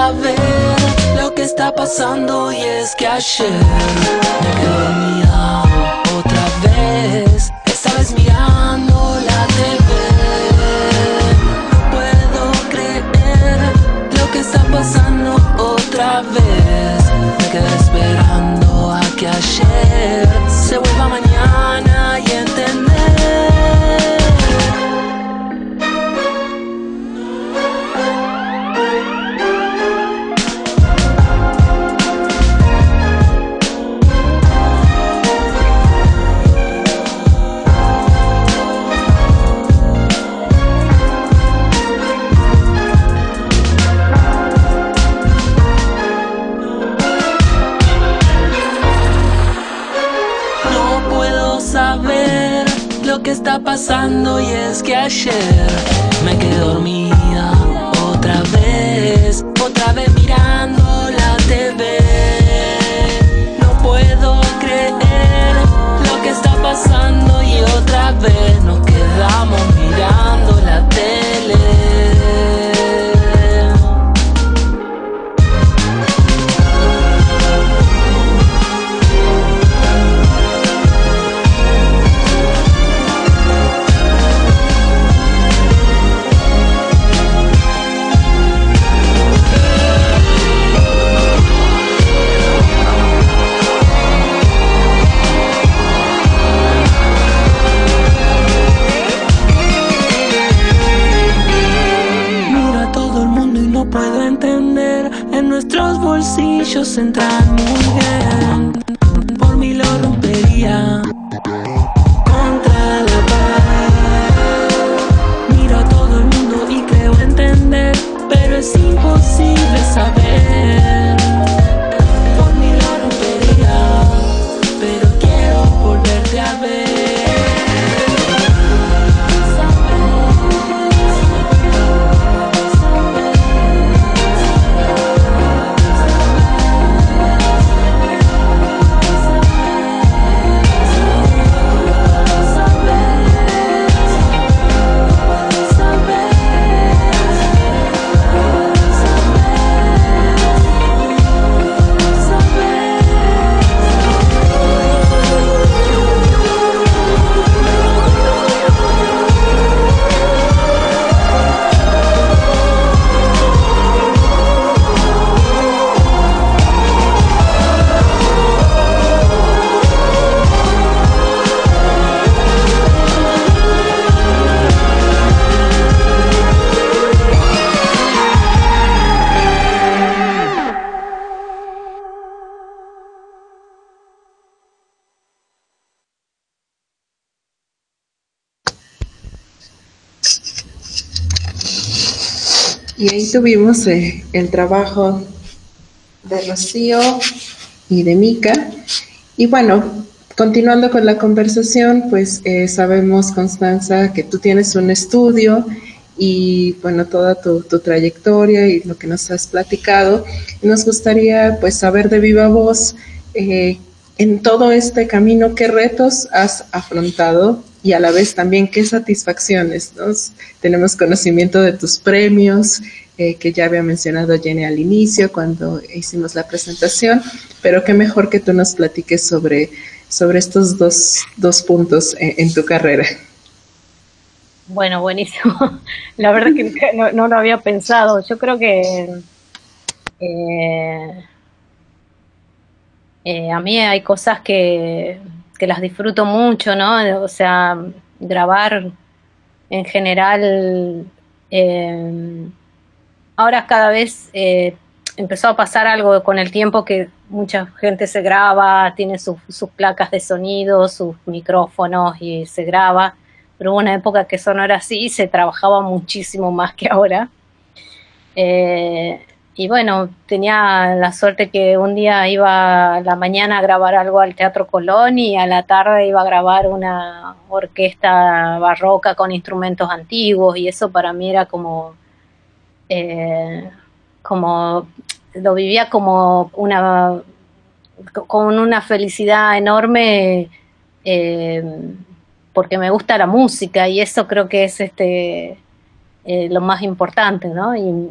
saber lo que está pasando y es que ayer me quedé dormida otra vez, esta vez mirando la T V. No puedo creer lo que está pasando otra vez. Me quedé esperando a que ayer se vuelva mañana y entender. Lo que está pasando y es que ayer me quedé dormida otra vez, otra vez mirando la T V. No puedo creer lo que está pasando y otra vez nos quedamos mirando la tele. Nuestros bolsillos entran muy bien. Por mí lo rompería contra la pared. Miro a todo el mundo y creo entender, pero es imposible saber. Por mí lo rompería, pero quiero volverte a ver. Y ahí tuvimos eh, el trabajo de Rocío y de Mica. Y bueno, continuando con la conversación, pues eh, sabemos, Constanza, que tú tienes un estudio y bueno, toda tu, tu trayectoria y lo que nos has platicado. Nos gustaría pues saber de viva voz, eh, en todo este camino, qué retos has afrontado y a la vez también qué satisfacciones, ¿no? Tenemos conocimiento de tus premios, eh, que ya había mencionado Jenny al inicio cuando hicimos la presentación, pero qué mejor que tú nos platiques sobre, sobre estos dos, dos puntos en, en tu carrera. Bueno, buenísimo. La verdad que no, no lo había pensado. Yo creo que eh, eh, a mí hay cosas que, que las disfruto mucho, ¿no? O sea, grabar en general. Eh, ahora cada vez eh, empezó a pasar algo con el tiempo que mucha gente se graba, tiene sus, sus placas de sonido, sus micrófonos y se graba. Pero hubo una época que eso no era así y se trabajaba muchísimo más que ahora. Eh, y bueno, tenía la suerte que un día iba a la mañana a grabar algo al Teatro Colón y a la tarde iba a grabar una orquesta barroca con instrumentos antiguos, y eso para mí era como, eh, como lo vivía como una, con una felicidad enorme, eh, porque me gusta la música y eso creo que es este eh, lo más importante, ¿no? Y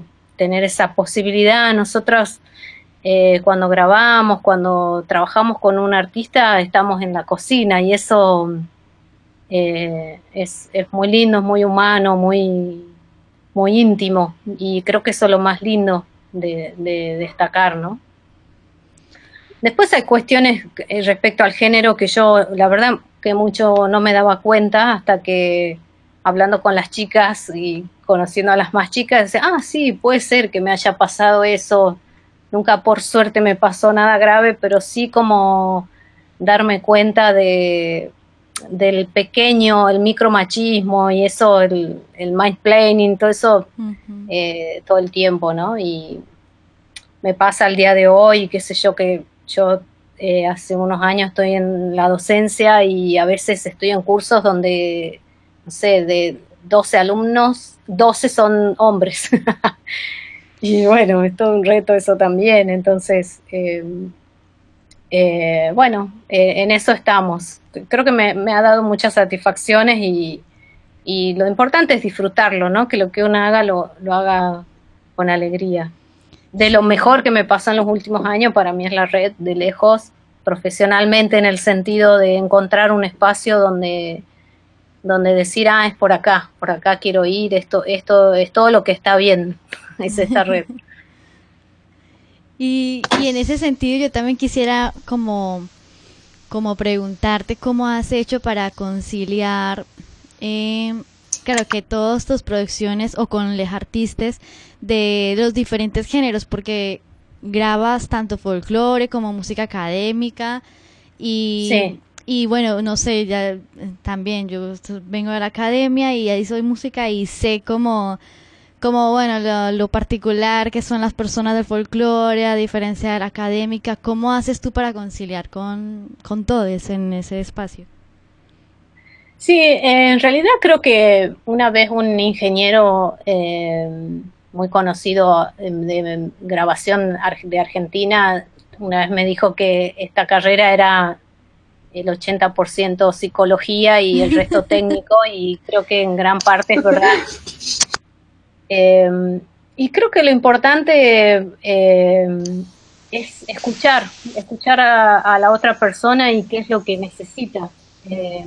tener esa posibilidad. Nosotros eh, cuando grabamos, cuando trabajamos con un artista, estamos en la cocina y eso eh, es, es muy lindo, es muy humano, muy, muy íntimo, y creo que eso es lo más lindo de, de destacar, ¿no? Después hay cuestiones respecto al género que yo, la verdad, que mucho no me daba cuenta hasta que, hablando con las chicas y conociendo a las más chicas, decía, ah, sí, puede ser que me haya pasado eso. Nunca, por suerte, me pasó nada grave, pero sí como darme cuenta de, del pequeño, el micromachismo y eso, el, el mansplaining, todo eso, uh-huh. eh, todo el tiempo, ¿no? Y me pasa al día de hoy, qué sé yo, que yo eh, hace unos años estoy en la docencia y a veces estoy en cursos donde, no sé, de doce alumnos, doce son hombres. Y bueno, es todo un reto eso también. Entonces, eh, eh, bueno, eh, en eso estamos. Creo que me, me ha dado muchas satisfacciones y, y lo importante es disfrutarlo, ¿no? Que lo que uno haga lo, lo haga con alegría. De lo mejor que me pasó en los últimos años para mí es la red, de lejos, profesionalmente, en el sentido de encontrar un espacio donde, donde decir, ah, es por acá, por acá quiero ir, esto, esto es todo lo que está bien, es esta red. y, y en ese sentido yo también quisiera como, como preguntarte cómo has hecho para conciliar, eh, claro, que todas tus producciones o con los artistas de los diferentes géneros, porque grabas tanto folclore como música académica y, sí. y bueno, no sé, ya también yo vengo de la academia y ahí soy música y sé como, como bueno, lo, lo particular que son las personas del folclore, a diferencia de la académica. ¿Cómo haces tú para conciliar con, con todos en ese espacio? Sí, eh, en realidad creo que una vez un ingeniero eh, muy conocido de, de grabación de Argentina, una vez me dijo que esta carrera era el ochenta por ciento psicología y el resto técnico, y creo que en gran parte es verdad. Eh, y creo que lo importante eh, es escuchar, escuchar a, a la otra persona y qué es lo que necesita. Eh,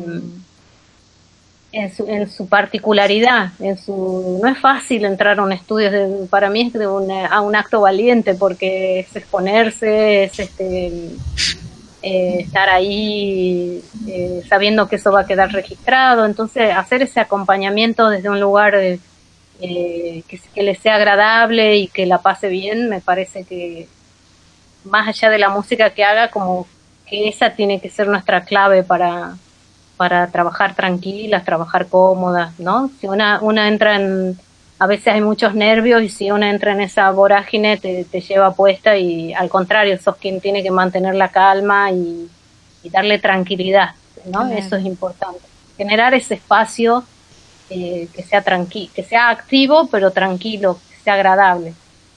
En su, en su particularidad, en su no es fácil entrar a un estudio, de, para mí es de una, a un acto valiente, porque es exponerse, es este eh, estar ahí eh, sabiendo que eso va a quedar registrado. Entonces hacer ese acompañamiento desde un lugar eh, que, que le sea agradable y que la pase bien, me parece que más allá de la música que haga, como que esa tiene que ser nuestra clave para para trabajar tranquilas, trabajar cómodas, ¿no? Si una, una entra en, a veces hay muchos nervios, y si una entra en esa vorágine te, te lleva puesta, y al contrario, sos quien tiene que mantener la calma y, y darle tranquilidad, ¿no? Uh-huh. Eso es importante. Generar ese espacio eh, que sea tranquilo, que sea activo, pero tranquilo, que sea agradable.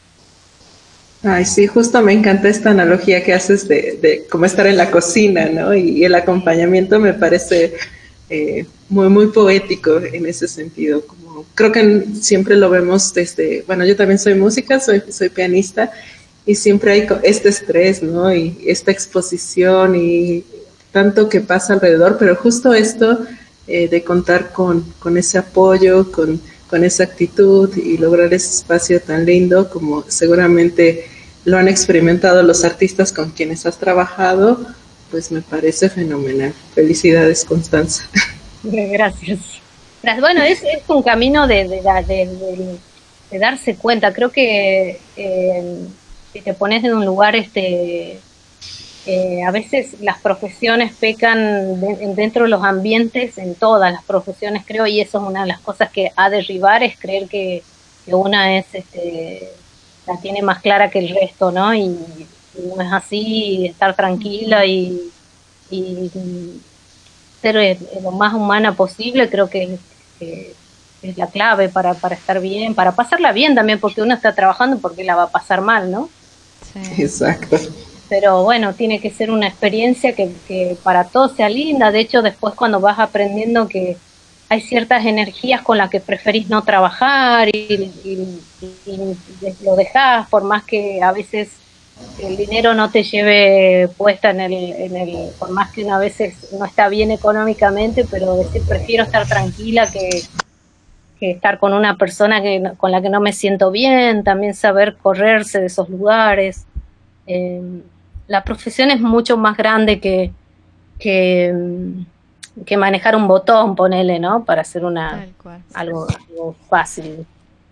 Ay, sí, justo me encanta esta analogía que haces de, de cómo estar en la cocina, ¿no? Y, y el acompañamiento me parece eh, muy, muy poético en ese sentido. Como, creo que siempre lo vemos desde, bueno, yo también soy música, soy, soy pianista, y siempre hay este estrés, ¿no? Y esta exposición y tanto que pasa alrededor, pero justo esto eh, de contar con, con ese apoyo, con... con esa actitud y lograr ese espacio tan lindo como seguramente lo han experimentado los artistas con quienes has trabajado, pues me parece fenomenal. Felicidades, Constanza. Gracias. Bueno, es, es un camino de, de, de, de, de darse cuenta. Creo que eh, si te pones en un lugar, este eh, a veces las profesiones pecan de, dentro de los ambientes, en todas las profesiones creo, y eso es una de las cosas que a derribar, es creer que, que una es este la tiene más clara que el resto, ¿no? Y, y no es así, estar tranquila y, y, y ser lo más humana posible, creo que, que es la clave para, para estar bien, para pasarla bien también, porque uno está trabajando porque la va a pasar mal, ¿no? Sí. Exacto. Pero bueno, tiene que ser una experiencia que, que para todos sea linda. De hecho, después cuando vas aprendiendo que, hay ciertas energías con las que preferís no trabajar y, y, y lo dejás, por más que a veces el dinero no te lleve puesta en el, en el, por más que una a veces no está bien económicamente, pero decir prefiero estar tranquila que, que estar con una persona que, con la que no me siento bien, también saber correrse de esos lugares. Eh, la profesión es mucho más grande que, que, que manejar un botón, ponele, ¿no? Para hacer una Tal cual. algo, algo fácil.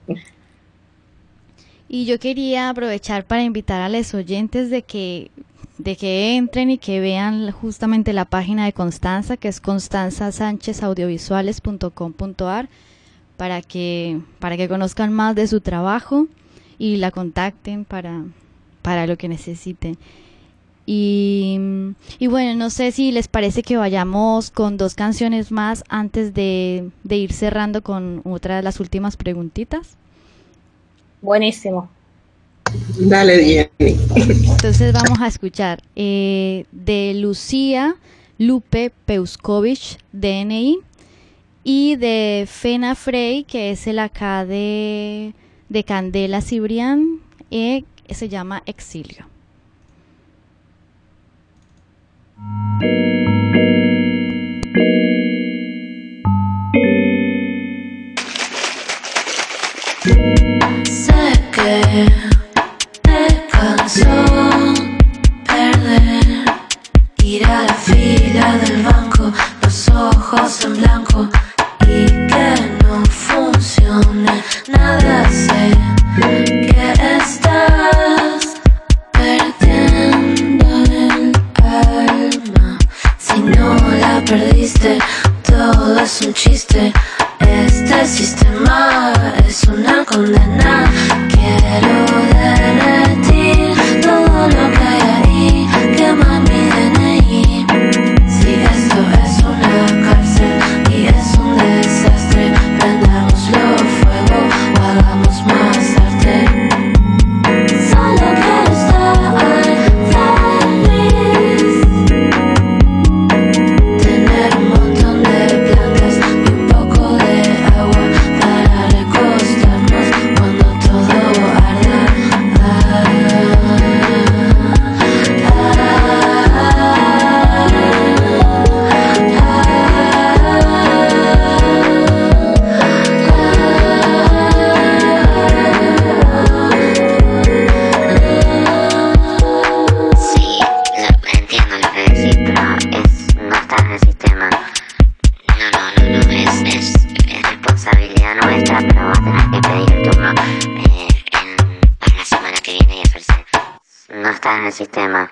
Y yo quería aprovechar para invitar a los oyentes de que, de que entren y que vean justamente la página de Constanza, que es constanza sánchez audiovisuales punto com punto a r, para que, para que conozcan más de su trabajo y la contacten para, para lo que necesiten. Y, y bueno, no sé si les parece que vayamos con dos canciones más antes de, de ir cerrando con otra de las últimas preguntitas. Buenísimo. Dale, Jenny. Entonces vamos a escuchar eh, de Lucía Lupe Peuskovich, D N I, y de Fena Frey, que es el acá de, de Candela Cibrián, eh, que se llama Exilio. Sé que me cansó perder, ir a la fila del banco, los ojos en blanco, y que no funcione nada. Sé que estás perdiendo el alma. Si no la perdiste, todo es un chiste. Este sistema es una condena. Quiero derretir todo lo que hay ahí, quemar mi D N I. Si esto es una cárcel y es un desastre, prendámoslo fuego o hagamos más arte. Solo quiero estar feliz, tener un montón de plantas y un poco de agua para recostarnos cuando todo arda. Ah, Sí, lo, entiendo lo que decís, pero es, no está en el sistema. No, no, no, no, es, es, es responsabilidad nuestra, pero vas a tener que pedir el turno eh, en, para la semana que viene y hacerse. No está en el sistema.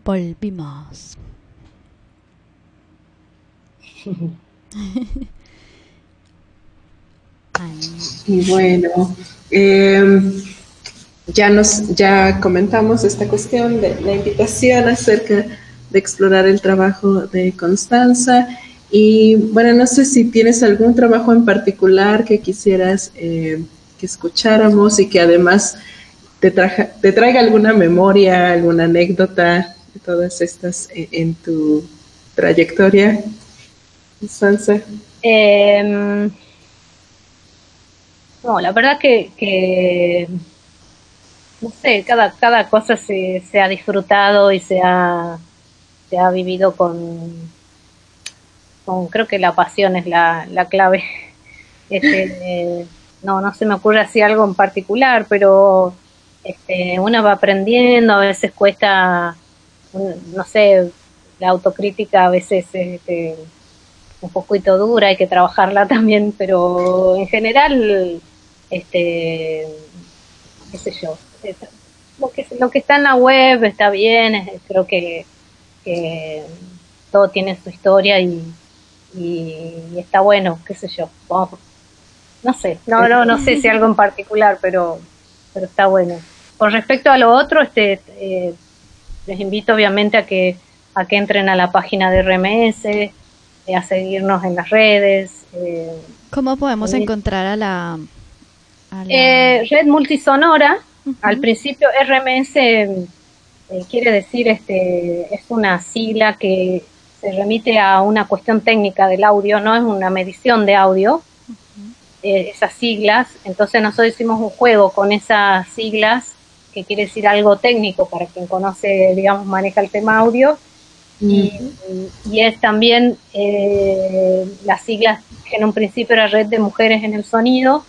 Volvimos. Y bueno, eh, ya nos ya comentamos esta cuestión de la invitación acerca de explorar el trabajo de Constanza. Y bueno, no sé si tienes algún trabajo en particular que quisieras eh, que escucháramos y que además te, traja, te traiga alguna memoria, alguna anécdota de todas estas eh, en tu trayectoria, Constanza. Eh, no, la verdad que, que no sé, cada, cada cosa se, se ha disfrutado y se ha, se ha vivido con, con, creo que la pasión es la, la clave. Este, eh, no, no se me ocurre así algo en particular, pero este, uno va aprendiendo, a veces cuesta, no sé, la autocrítica a veces este, un poquito dura, hay que trabajarla también, pero en general, este, qué sé yo, lo que, lo que está en la web está bien, creo que, que todo tiene su historia y, y, y está bueno, qué sé yo, vamos, no sé, no, no, no sé si algo en particular, pero, pero está bueno. Con respecto a lo otro, este, eh, les invito obviamente a que, a que entren a la página de R M S, eh, a seguirnos en las redes. Eh, ¿Cómo podemos eh, encontrar a la, a la... Eh, Red Multisonora? Uh-huh. Al principio R M S eh, quiere decir, este, es una sigla que se remite a una cuestión técnica del audio, no es una medición de audio, uh-huh. eh, esas siglas. Entonces nosotros hicimos un juego con esas siglas, que quiere decir algo técnico para quien conoce, digamos, maneja el tema audio, uh-huh. y, y es también eh, las siglas que en un principio era Red de Mujeres en el Sonido,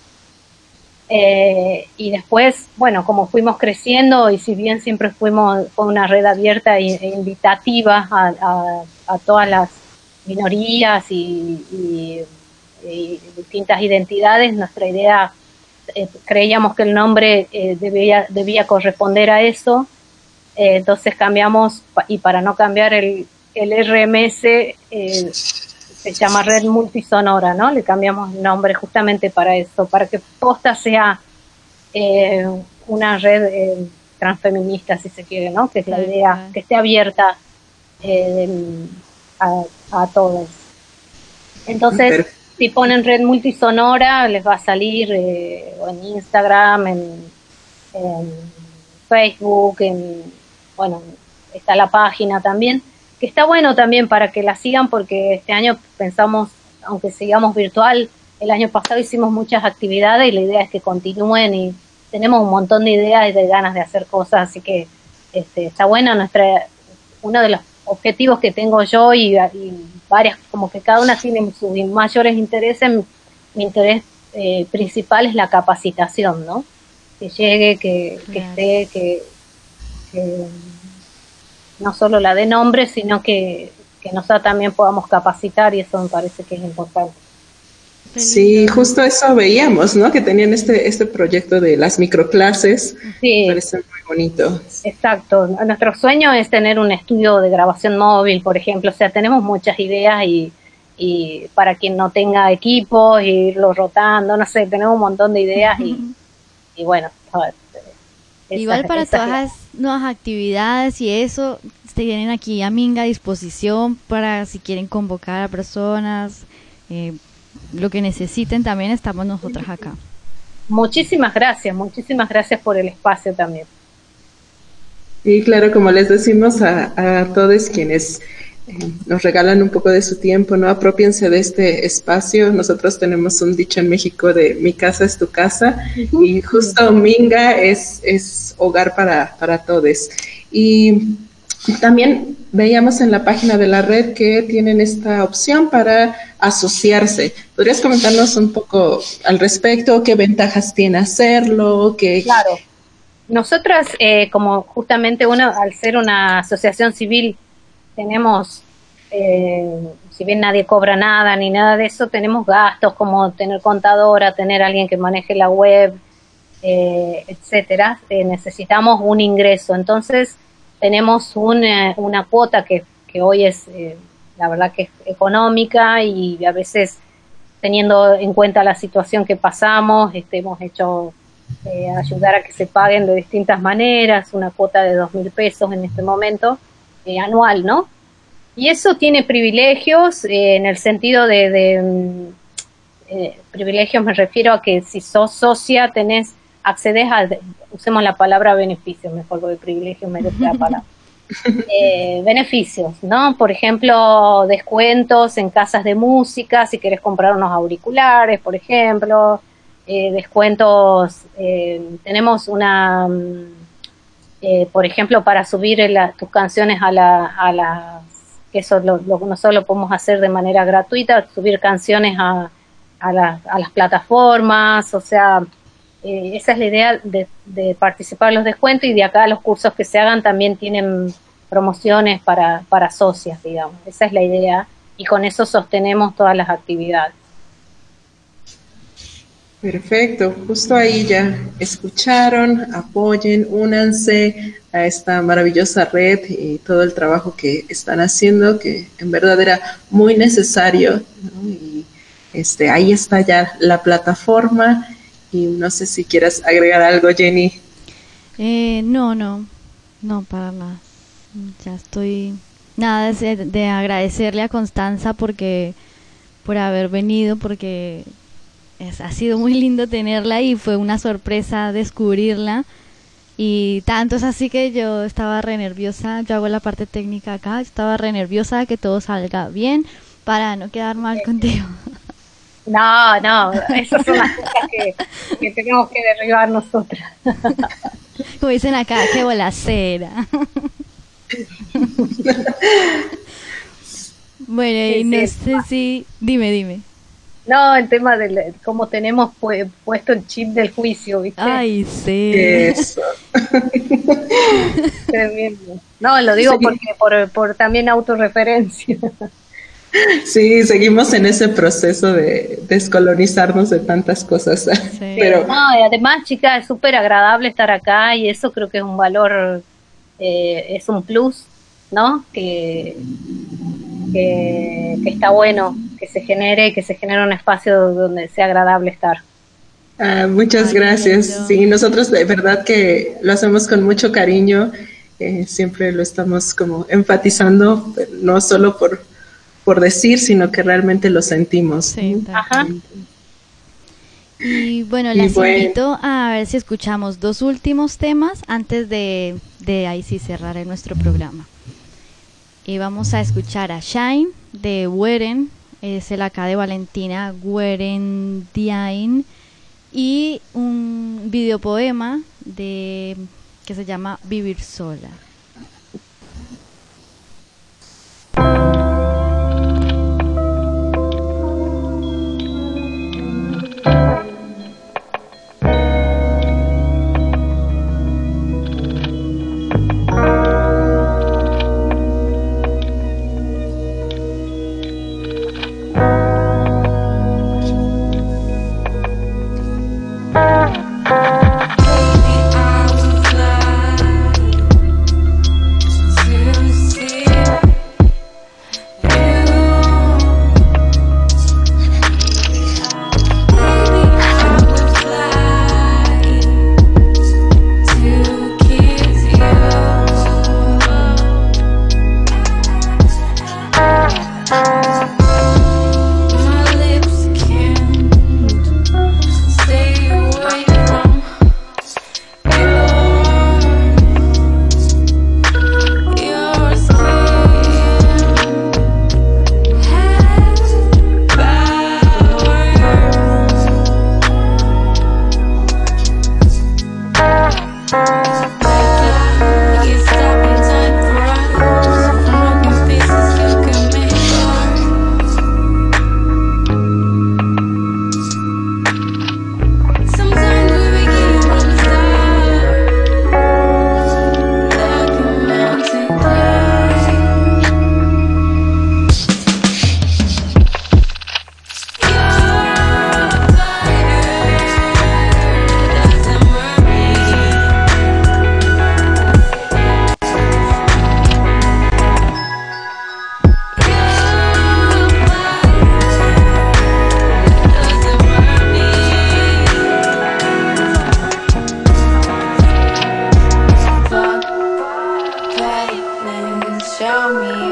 eh, y después, bueno, como fuimos creciendo, y si bien siempre fuimos, fue una red abierta e, e invitativa a, a, a todas las minorías y, y, y distintas identidades, nuestra idea, eh, creíamos que el nombre eh, debía, debía corresponder a eso, eh, entonces cambiamos, y para no cambiar el, el R M S, eh, se llama Red Multisonora, ¿no? Le cambiamos el nombre justamente para eso, para que posta sea eh, una red eh, transfeminista, si se quiere, ¿no? Que es la idea, que esté abierta eh, a, a todos. Entonces, si ponen Red Multisonora, les va a salir eh, en Instagram, en, en Facebook, en, bueno, está la página también, que está bueno también para que la sigan, porque este año pensamos, aunque sigamos virtual, el año pasado hicimos muchas actividades y la idea es que continúen, y tenemos un montón de ideas y de ganas de hacer cosas, así que este, está buena nuestra, uno de los objetivos que tengo yo y, y varias, como que cada una tiene sus mayores intereses. Mi interés eh, principal es la capacitación, ¿no? Que llegue, que, que esté, que, que no solo la de nombre, sino que, que nosotros también podamos capacitar, y eso me parece que es importante. Sí, justo eso veíamos, ¿no? Que tenían este este proyecto de las microclases. Sí. Me parece muy bonito. Exacto. Nuestro sueño es tener un estudio de grabación móvil, por ejemplo. O sea, tenemos muchas ideas, y, y para quien no tenga equipos, irlo rotando, no sé, tenemos un montón de ideas, y, y bueno, esa, igual para todas las nuevas actividades y eso, tienen aquí a Minga a disposición para si quieren convocar a personas, eh, lo que necesiten, también estamos nosotras acá. Muchísimas gracias, muchísimas gracias por el espacio también. Y claro, como les decimos a, a todos quienes eh, nos regalan un poco de su tiempo, ¿no? Apropiense de este espacio. Nosotros tenemos un dicho en México de mi casa es tu casa, uh-huh. y justo Minga es, es hogar para, para todos. Y también veíamos en la página de la red que tienen esta opción para asociarse. ¿Podrías comentarnos un poco al respecto? ¿Qué ventajas tiene hacerlo? ¿Qué... Claro. Nosotras, eh, como justamente uno, al ser una asociación civil, tenemos, eh, si bien nadie cobra nada ni nada de eso, tenemos gastos como tener contadora, tener alguien que maneje la web, eh, etcétera. Eh, necesitamos un ingreso. Entonces, tenemos un, eh, una cuota que, que hoy es, eh, la verdad que es económica, y a veces teniendo en cuenta la situación que pasamos, este, hemos hecho eh, ayudar a que se paguen de distintas maneras, una cuota de dos mil pesos en este momento, eh, anual, ¿no? Y eso tiene privilegios eh, en el sentido de, de mm, eh, privilegios me refiero a que si sos socia tenés, accedes a, usemos la palabra beneficios, mejor, porque privilegio merece la palabra. Eh, beneficios, ¿no? Por ejemplo, descuentos en casas de música, si querés comprar unos auriculares, por ejemplo, eh, descuentos, eh, tenemos una, eh, por ejemplo, para subir la, tus canciones a la, a las, que eso lo, lo, nosotros lo podemos hacer de manera gratuita, subir canciones a, a, la, a las plataformas, o sea, Eh, esa es la idea de, de participar en los descuentos, y de acá los cursos que se hagan también tienen promociones para, para socias, digamos. Esa es la idea, y con eso sostenemos todas las actividades. Perfecto, justo ahí ya escucharon, apoyen, únanse a esta maravillosa red y todo el trabajo que están haciendo, que en verdad era muy necesario, ¿no? Y este, ahí está ya la plataforma. Y no sé si quieras agregar algo, Jenny. Eh, no, no, no, para nada. Ya estoy, nada de, de agradecerle a Constanza porque por haber venido, porque es, ha sido muy lindo tenerla y fue una sorpresa descubrirla. Y tanto es así que yo estaba re nerviosa, yo hago la parte técnica acá, estaba re nerviosa que todo salga bien para no quedar mal contigo. No, no, esas son las cosas que, que tenemos que derribar nosotras. Como dicen acá, qué bolacera. Bueno, y no sé si... Dime, dime. No, el tema de cómo tenemos pu puesto el chip del juicio, ¿viste? Ay, sí. Eso. Tremendo. No, lo digo sí. porque por, por también autorreferencia. Sí, seguimos en ese proceso de descolonizarnos de tantas cosas. Sí. Pero no, y además, chicas, es súper agradable estar acá, y eso creo que es un valor, eh, es un plus, ¿no? Que, que, que está bueno que se genere, que se genere un espacio donde sea agradable estar. Ah, muchas Ay, gracias. Lindo. Sí, nosotros de verdad que lo hacemos con mucho cariño, eh, siempre lo estamos como enfatizando, no solo por por decir, sino que realmente lo sentimos. Sí, ajá. Y bueno, les y bueno. invito a ver si escuchamos dos últimos temas antes de, de ahí sí cerrar nuestro programa. Y vamos a escuchar a Shine de Weren, es el acá de Valentina Werendiain, y un videopoema de que se llama Vivir sola.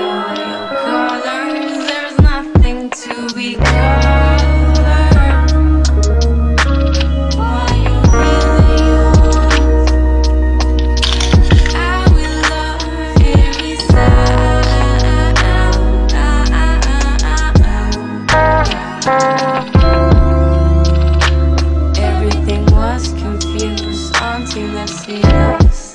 all your colors. There's nothing to be covered. What you really want, I will love every sound. Everything was confused until I see us.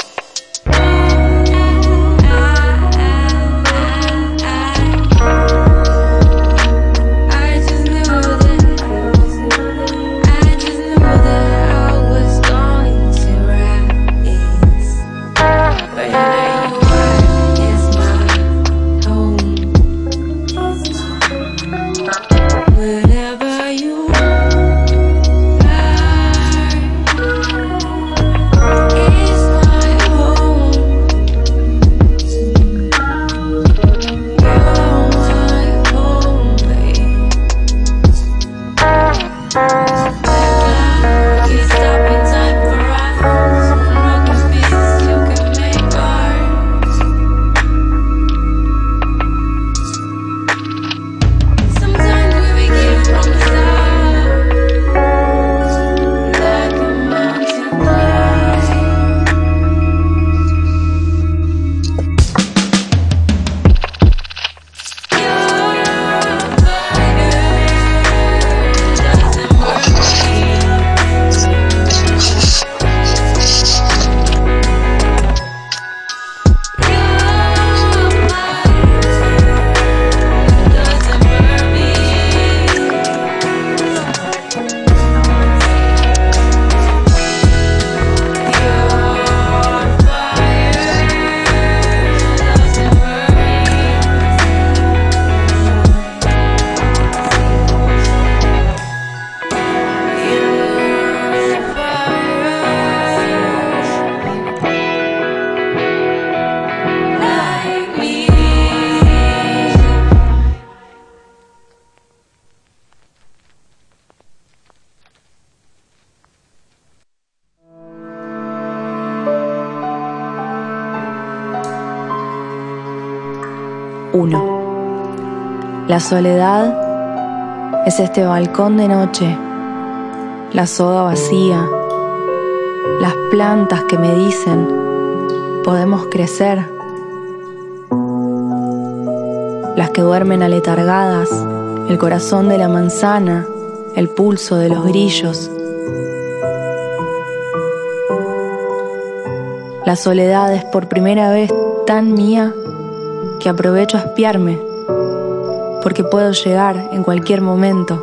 uno. La soledad es este balcón de noche, la soga vacía, las plantas que me dicen podemos crecer, las que duermen aletargadas, el corazón de la manzana, el pulso de los grillos. La soledad es por primera vez tan mía que aprovecho a espiarme, porque puedo llegar en cualquier momento.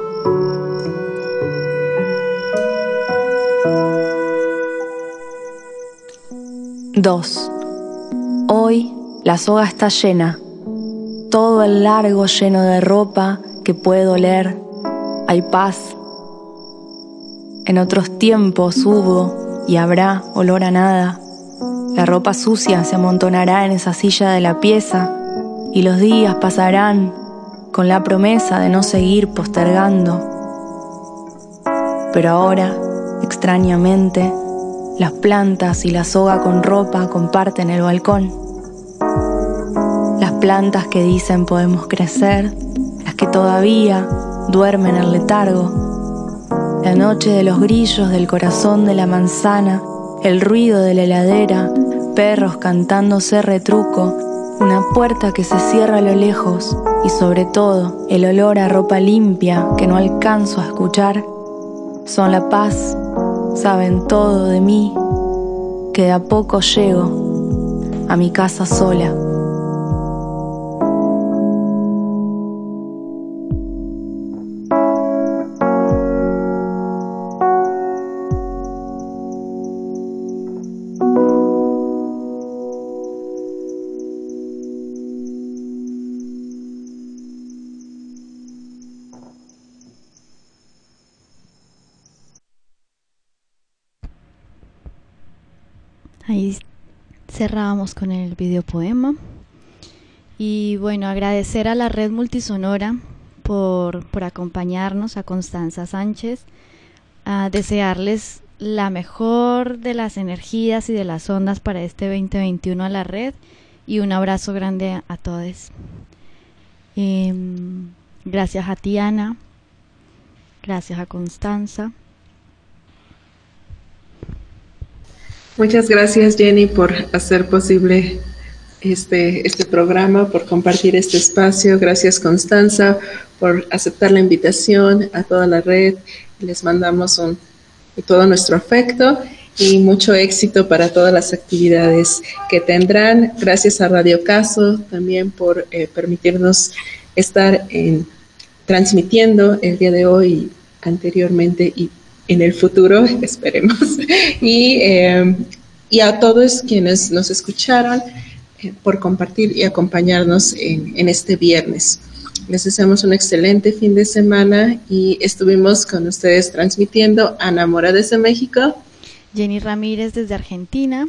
Dos. Hoy la soga está llena, todo el largo lleno de ropa que puedo oler. Hay paz. En otros tiempos hubo y habrá olor a nada. La ropa sucia se amontonará en esa silla de la pieza y los días pasarán con la promesa de no seguir postergando. Pero ahora, extrañamente, las plantas y la soga con ropa comparten el balcón. Las plantas que dicen podemos crecer, las que todavía duermen en letargo. La noche de los grillos del corazón de la manzana, el ruido de la heladera, perros cantándose retruco, una puerta que se cierra a lo lejos y sobre todo el olor a ropa limpia que no alcanzo a escuchar, son la paz, saben todo de mí, que de a poco llego a mi casa sola. Ahí cerrábamos con el videopoema. Y bueno, agradecer a la Red Multisonora por, por acompañarnos, a Constanza Sánchez, a desearles la mejor de las energías y de las ondas para este veinte veintiuno a la red y un abrazo grande a todos. Eh, gracias a ti, Ana. Gracias a Constanza. Muchas gracias, Jenny, por hacer posible este, este programa, por compartir este espacio. Gracias, Constanza, por aceptar la invitación, a toda la red. Les mandamos un, todo nuestro afecto y mucho éxito para todas las actividades que tendrán. Gracias a Radio Caso también por eh, permitirnos estar en, transmitiendo el día de hoy y anteriormente y en el futuro, esperemos. Y, eh, y a todos quienes nos escucharon eh, por compartir y acompañarnos en, en este viernes. Les deseamos un excelente fin de semana y estuvimos con ustedes transmitiendo Ana Mora desde México, Jenny Ramírez desde Argentina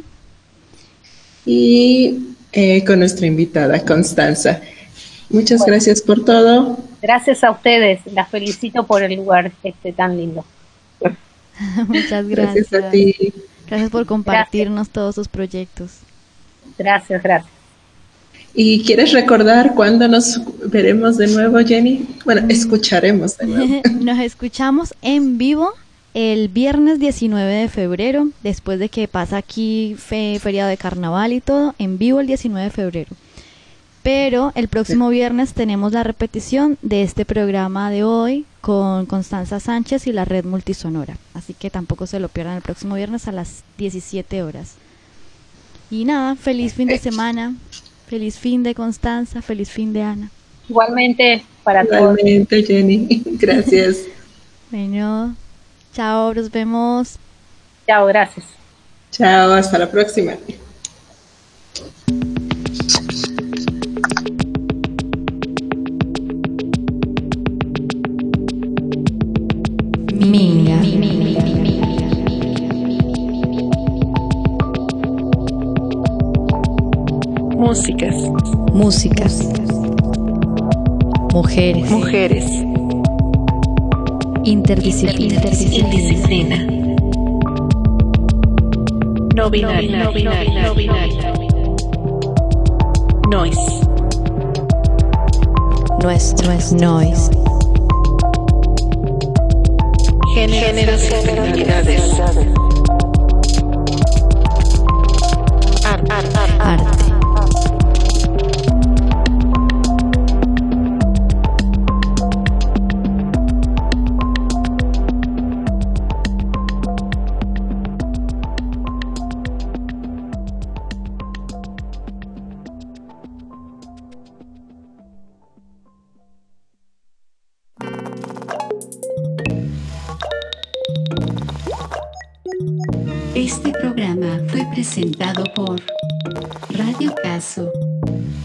y eh, con nuestra invitada Constanza. Muchas bueno, gracias por todo. Gracias a ustedes, las felicito por el lugar este tan lindo. Muchas gracias. Gracias a ti. Gracias por compartirnos gracias. Todos sus proyectos. Gracias, gracias. ¿Y quieres recordar cuándo nos veremos de nuevo, Jenny? Bueno, escucharemos de nuevo. Nos escuchamos en vivo el viernes diecinueve de febrero, después de que pasa aquí fe, feriado de carnaval y todo, en vivo el diecinueve de febrero. Pero el próximo viernes tenemos la repetición de este programa de hoy con Constanza Sánchez y la Red Multisonora. Así que tampoco se lo pierdan el próximo viernes a las diecisiete horas. Y nada, feliz fin de semana, feliz fin de Constanza, feliz fin de Ana. Igualmente para todos. Igualmente, Jenny. Gracias. Bueno, chao, nos vemos. Chao, gracias. Chao, hasta la próxima. Minga. Músicas. Músicas. Mujeres. Mujeres. Interdisciplina. Interdisciplina. No binario. No binario. No binario. Noise. Nuestro es noise. Géneros y finalidades. Arte. Arte. Este programa fue presentado por Radio Caso.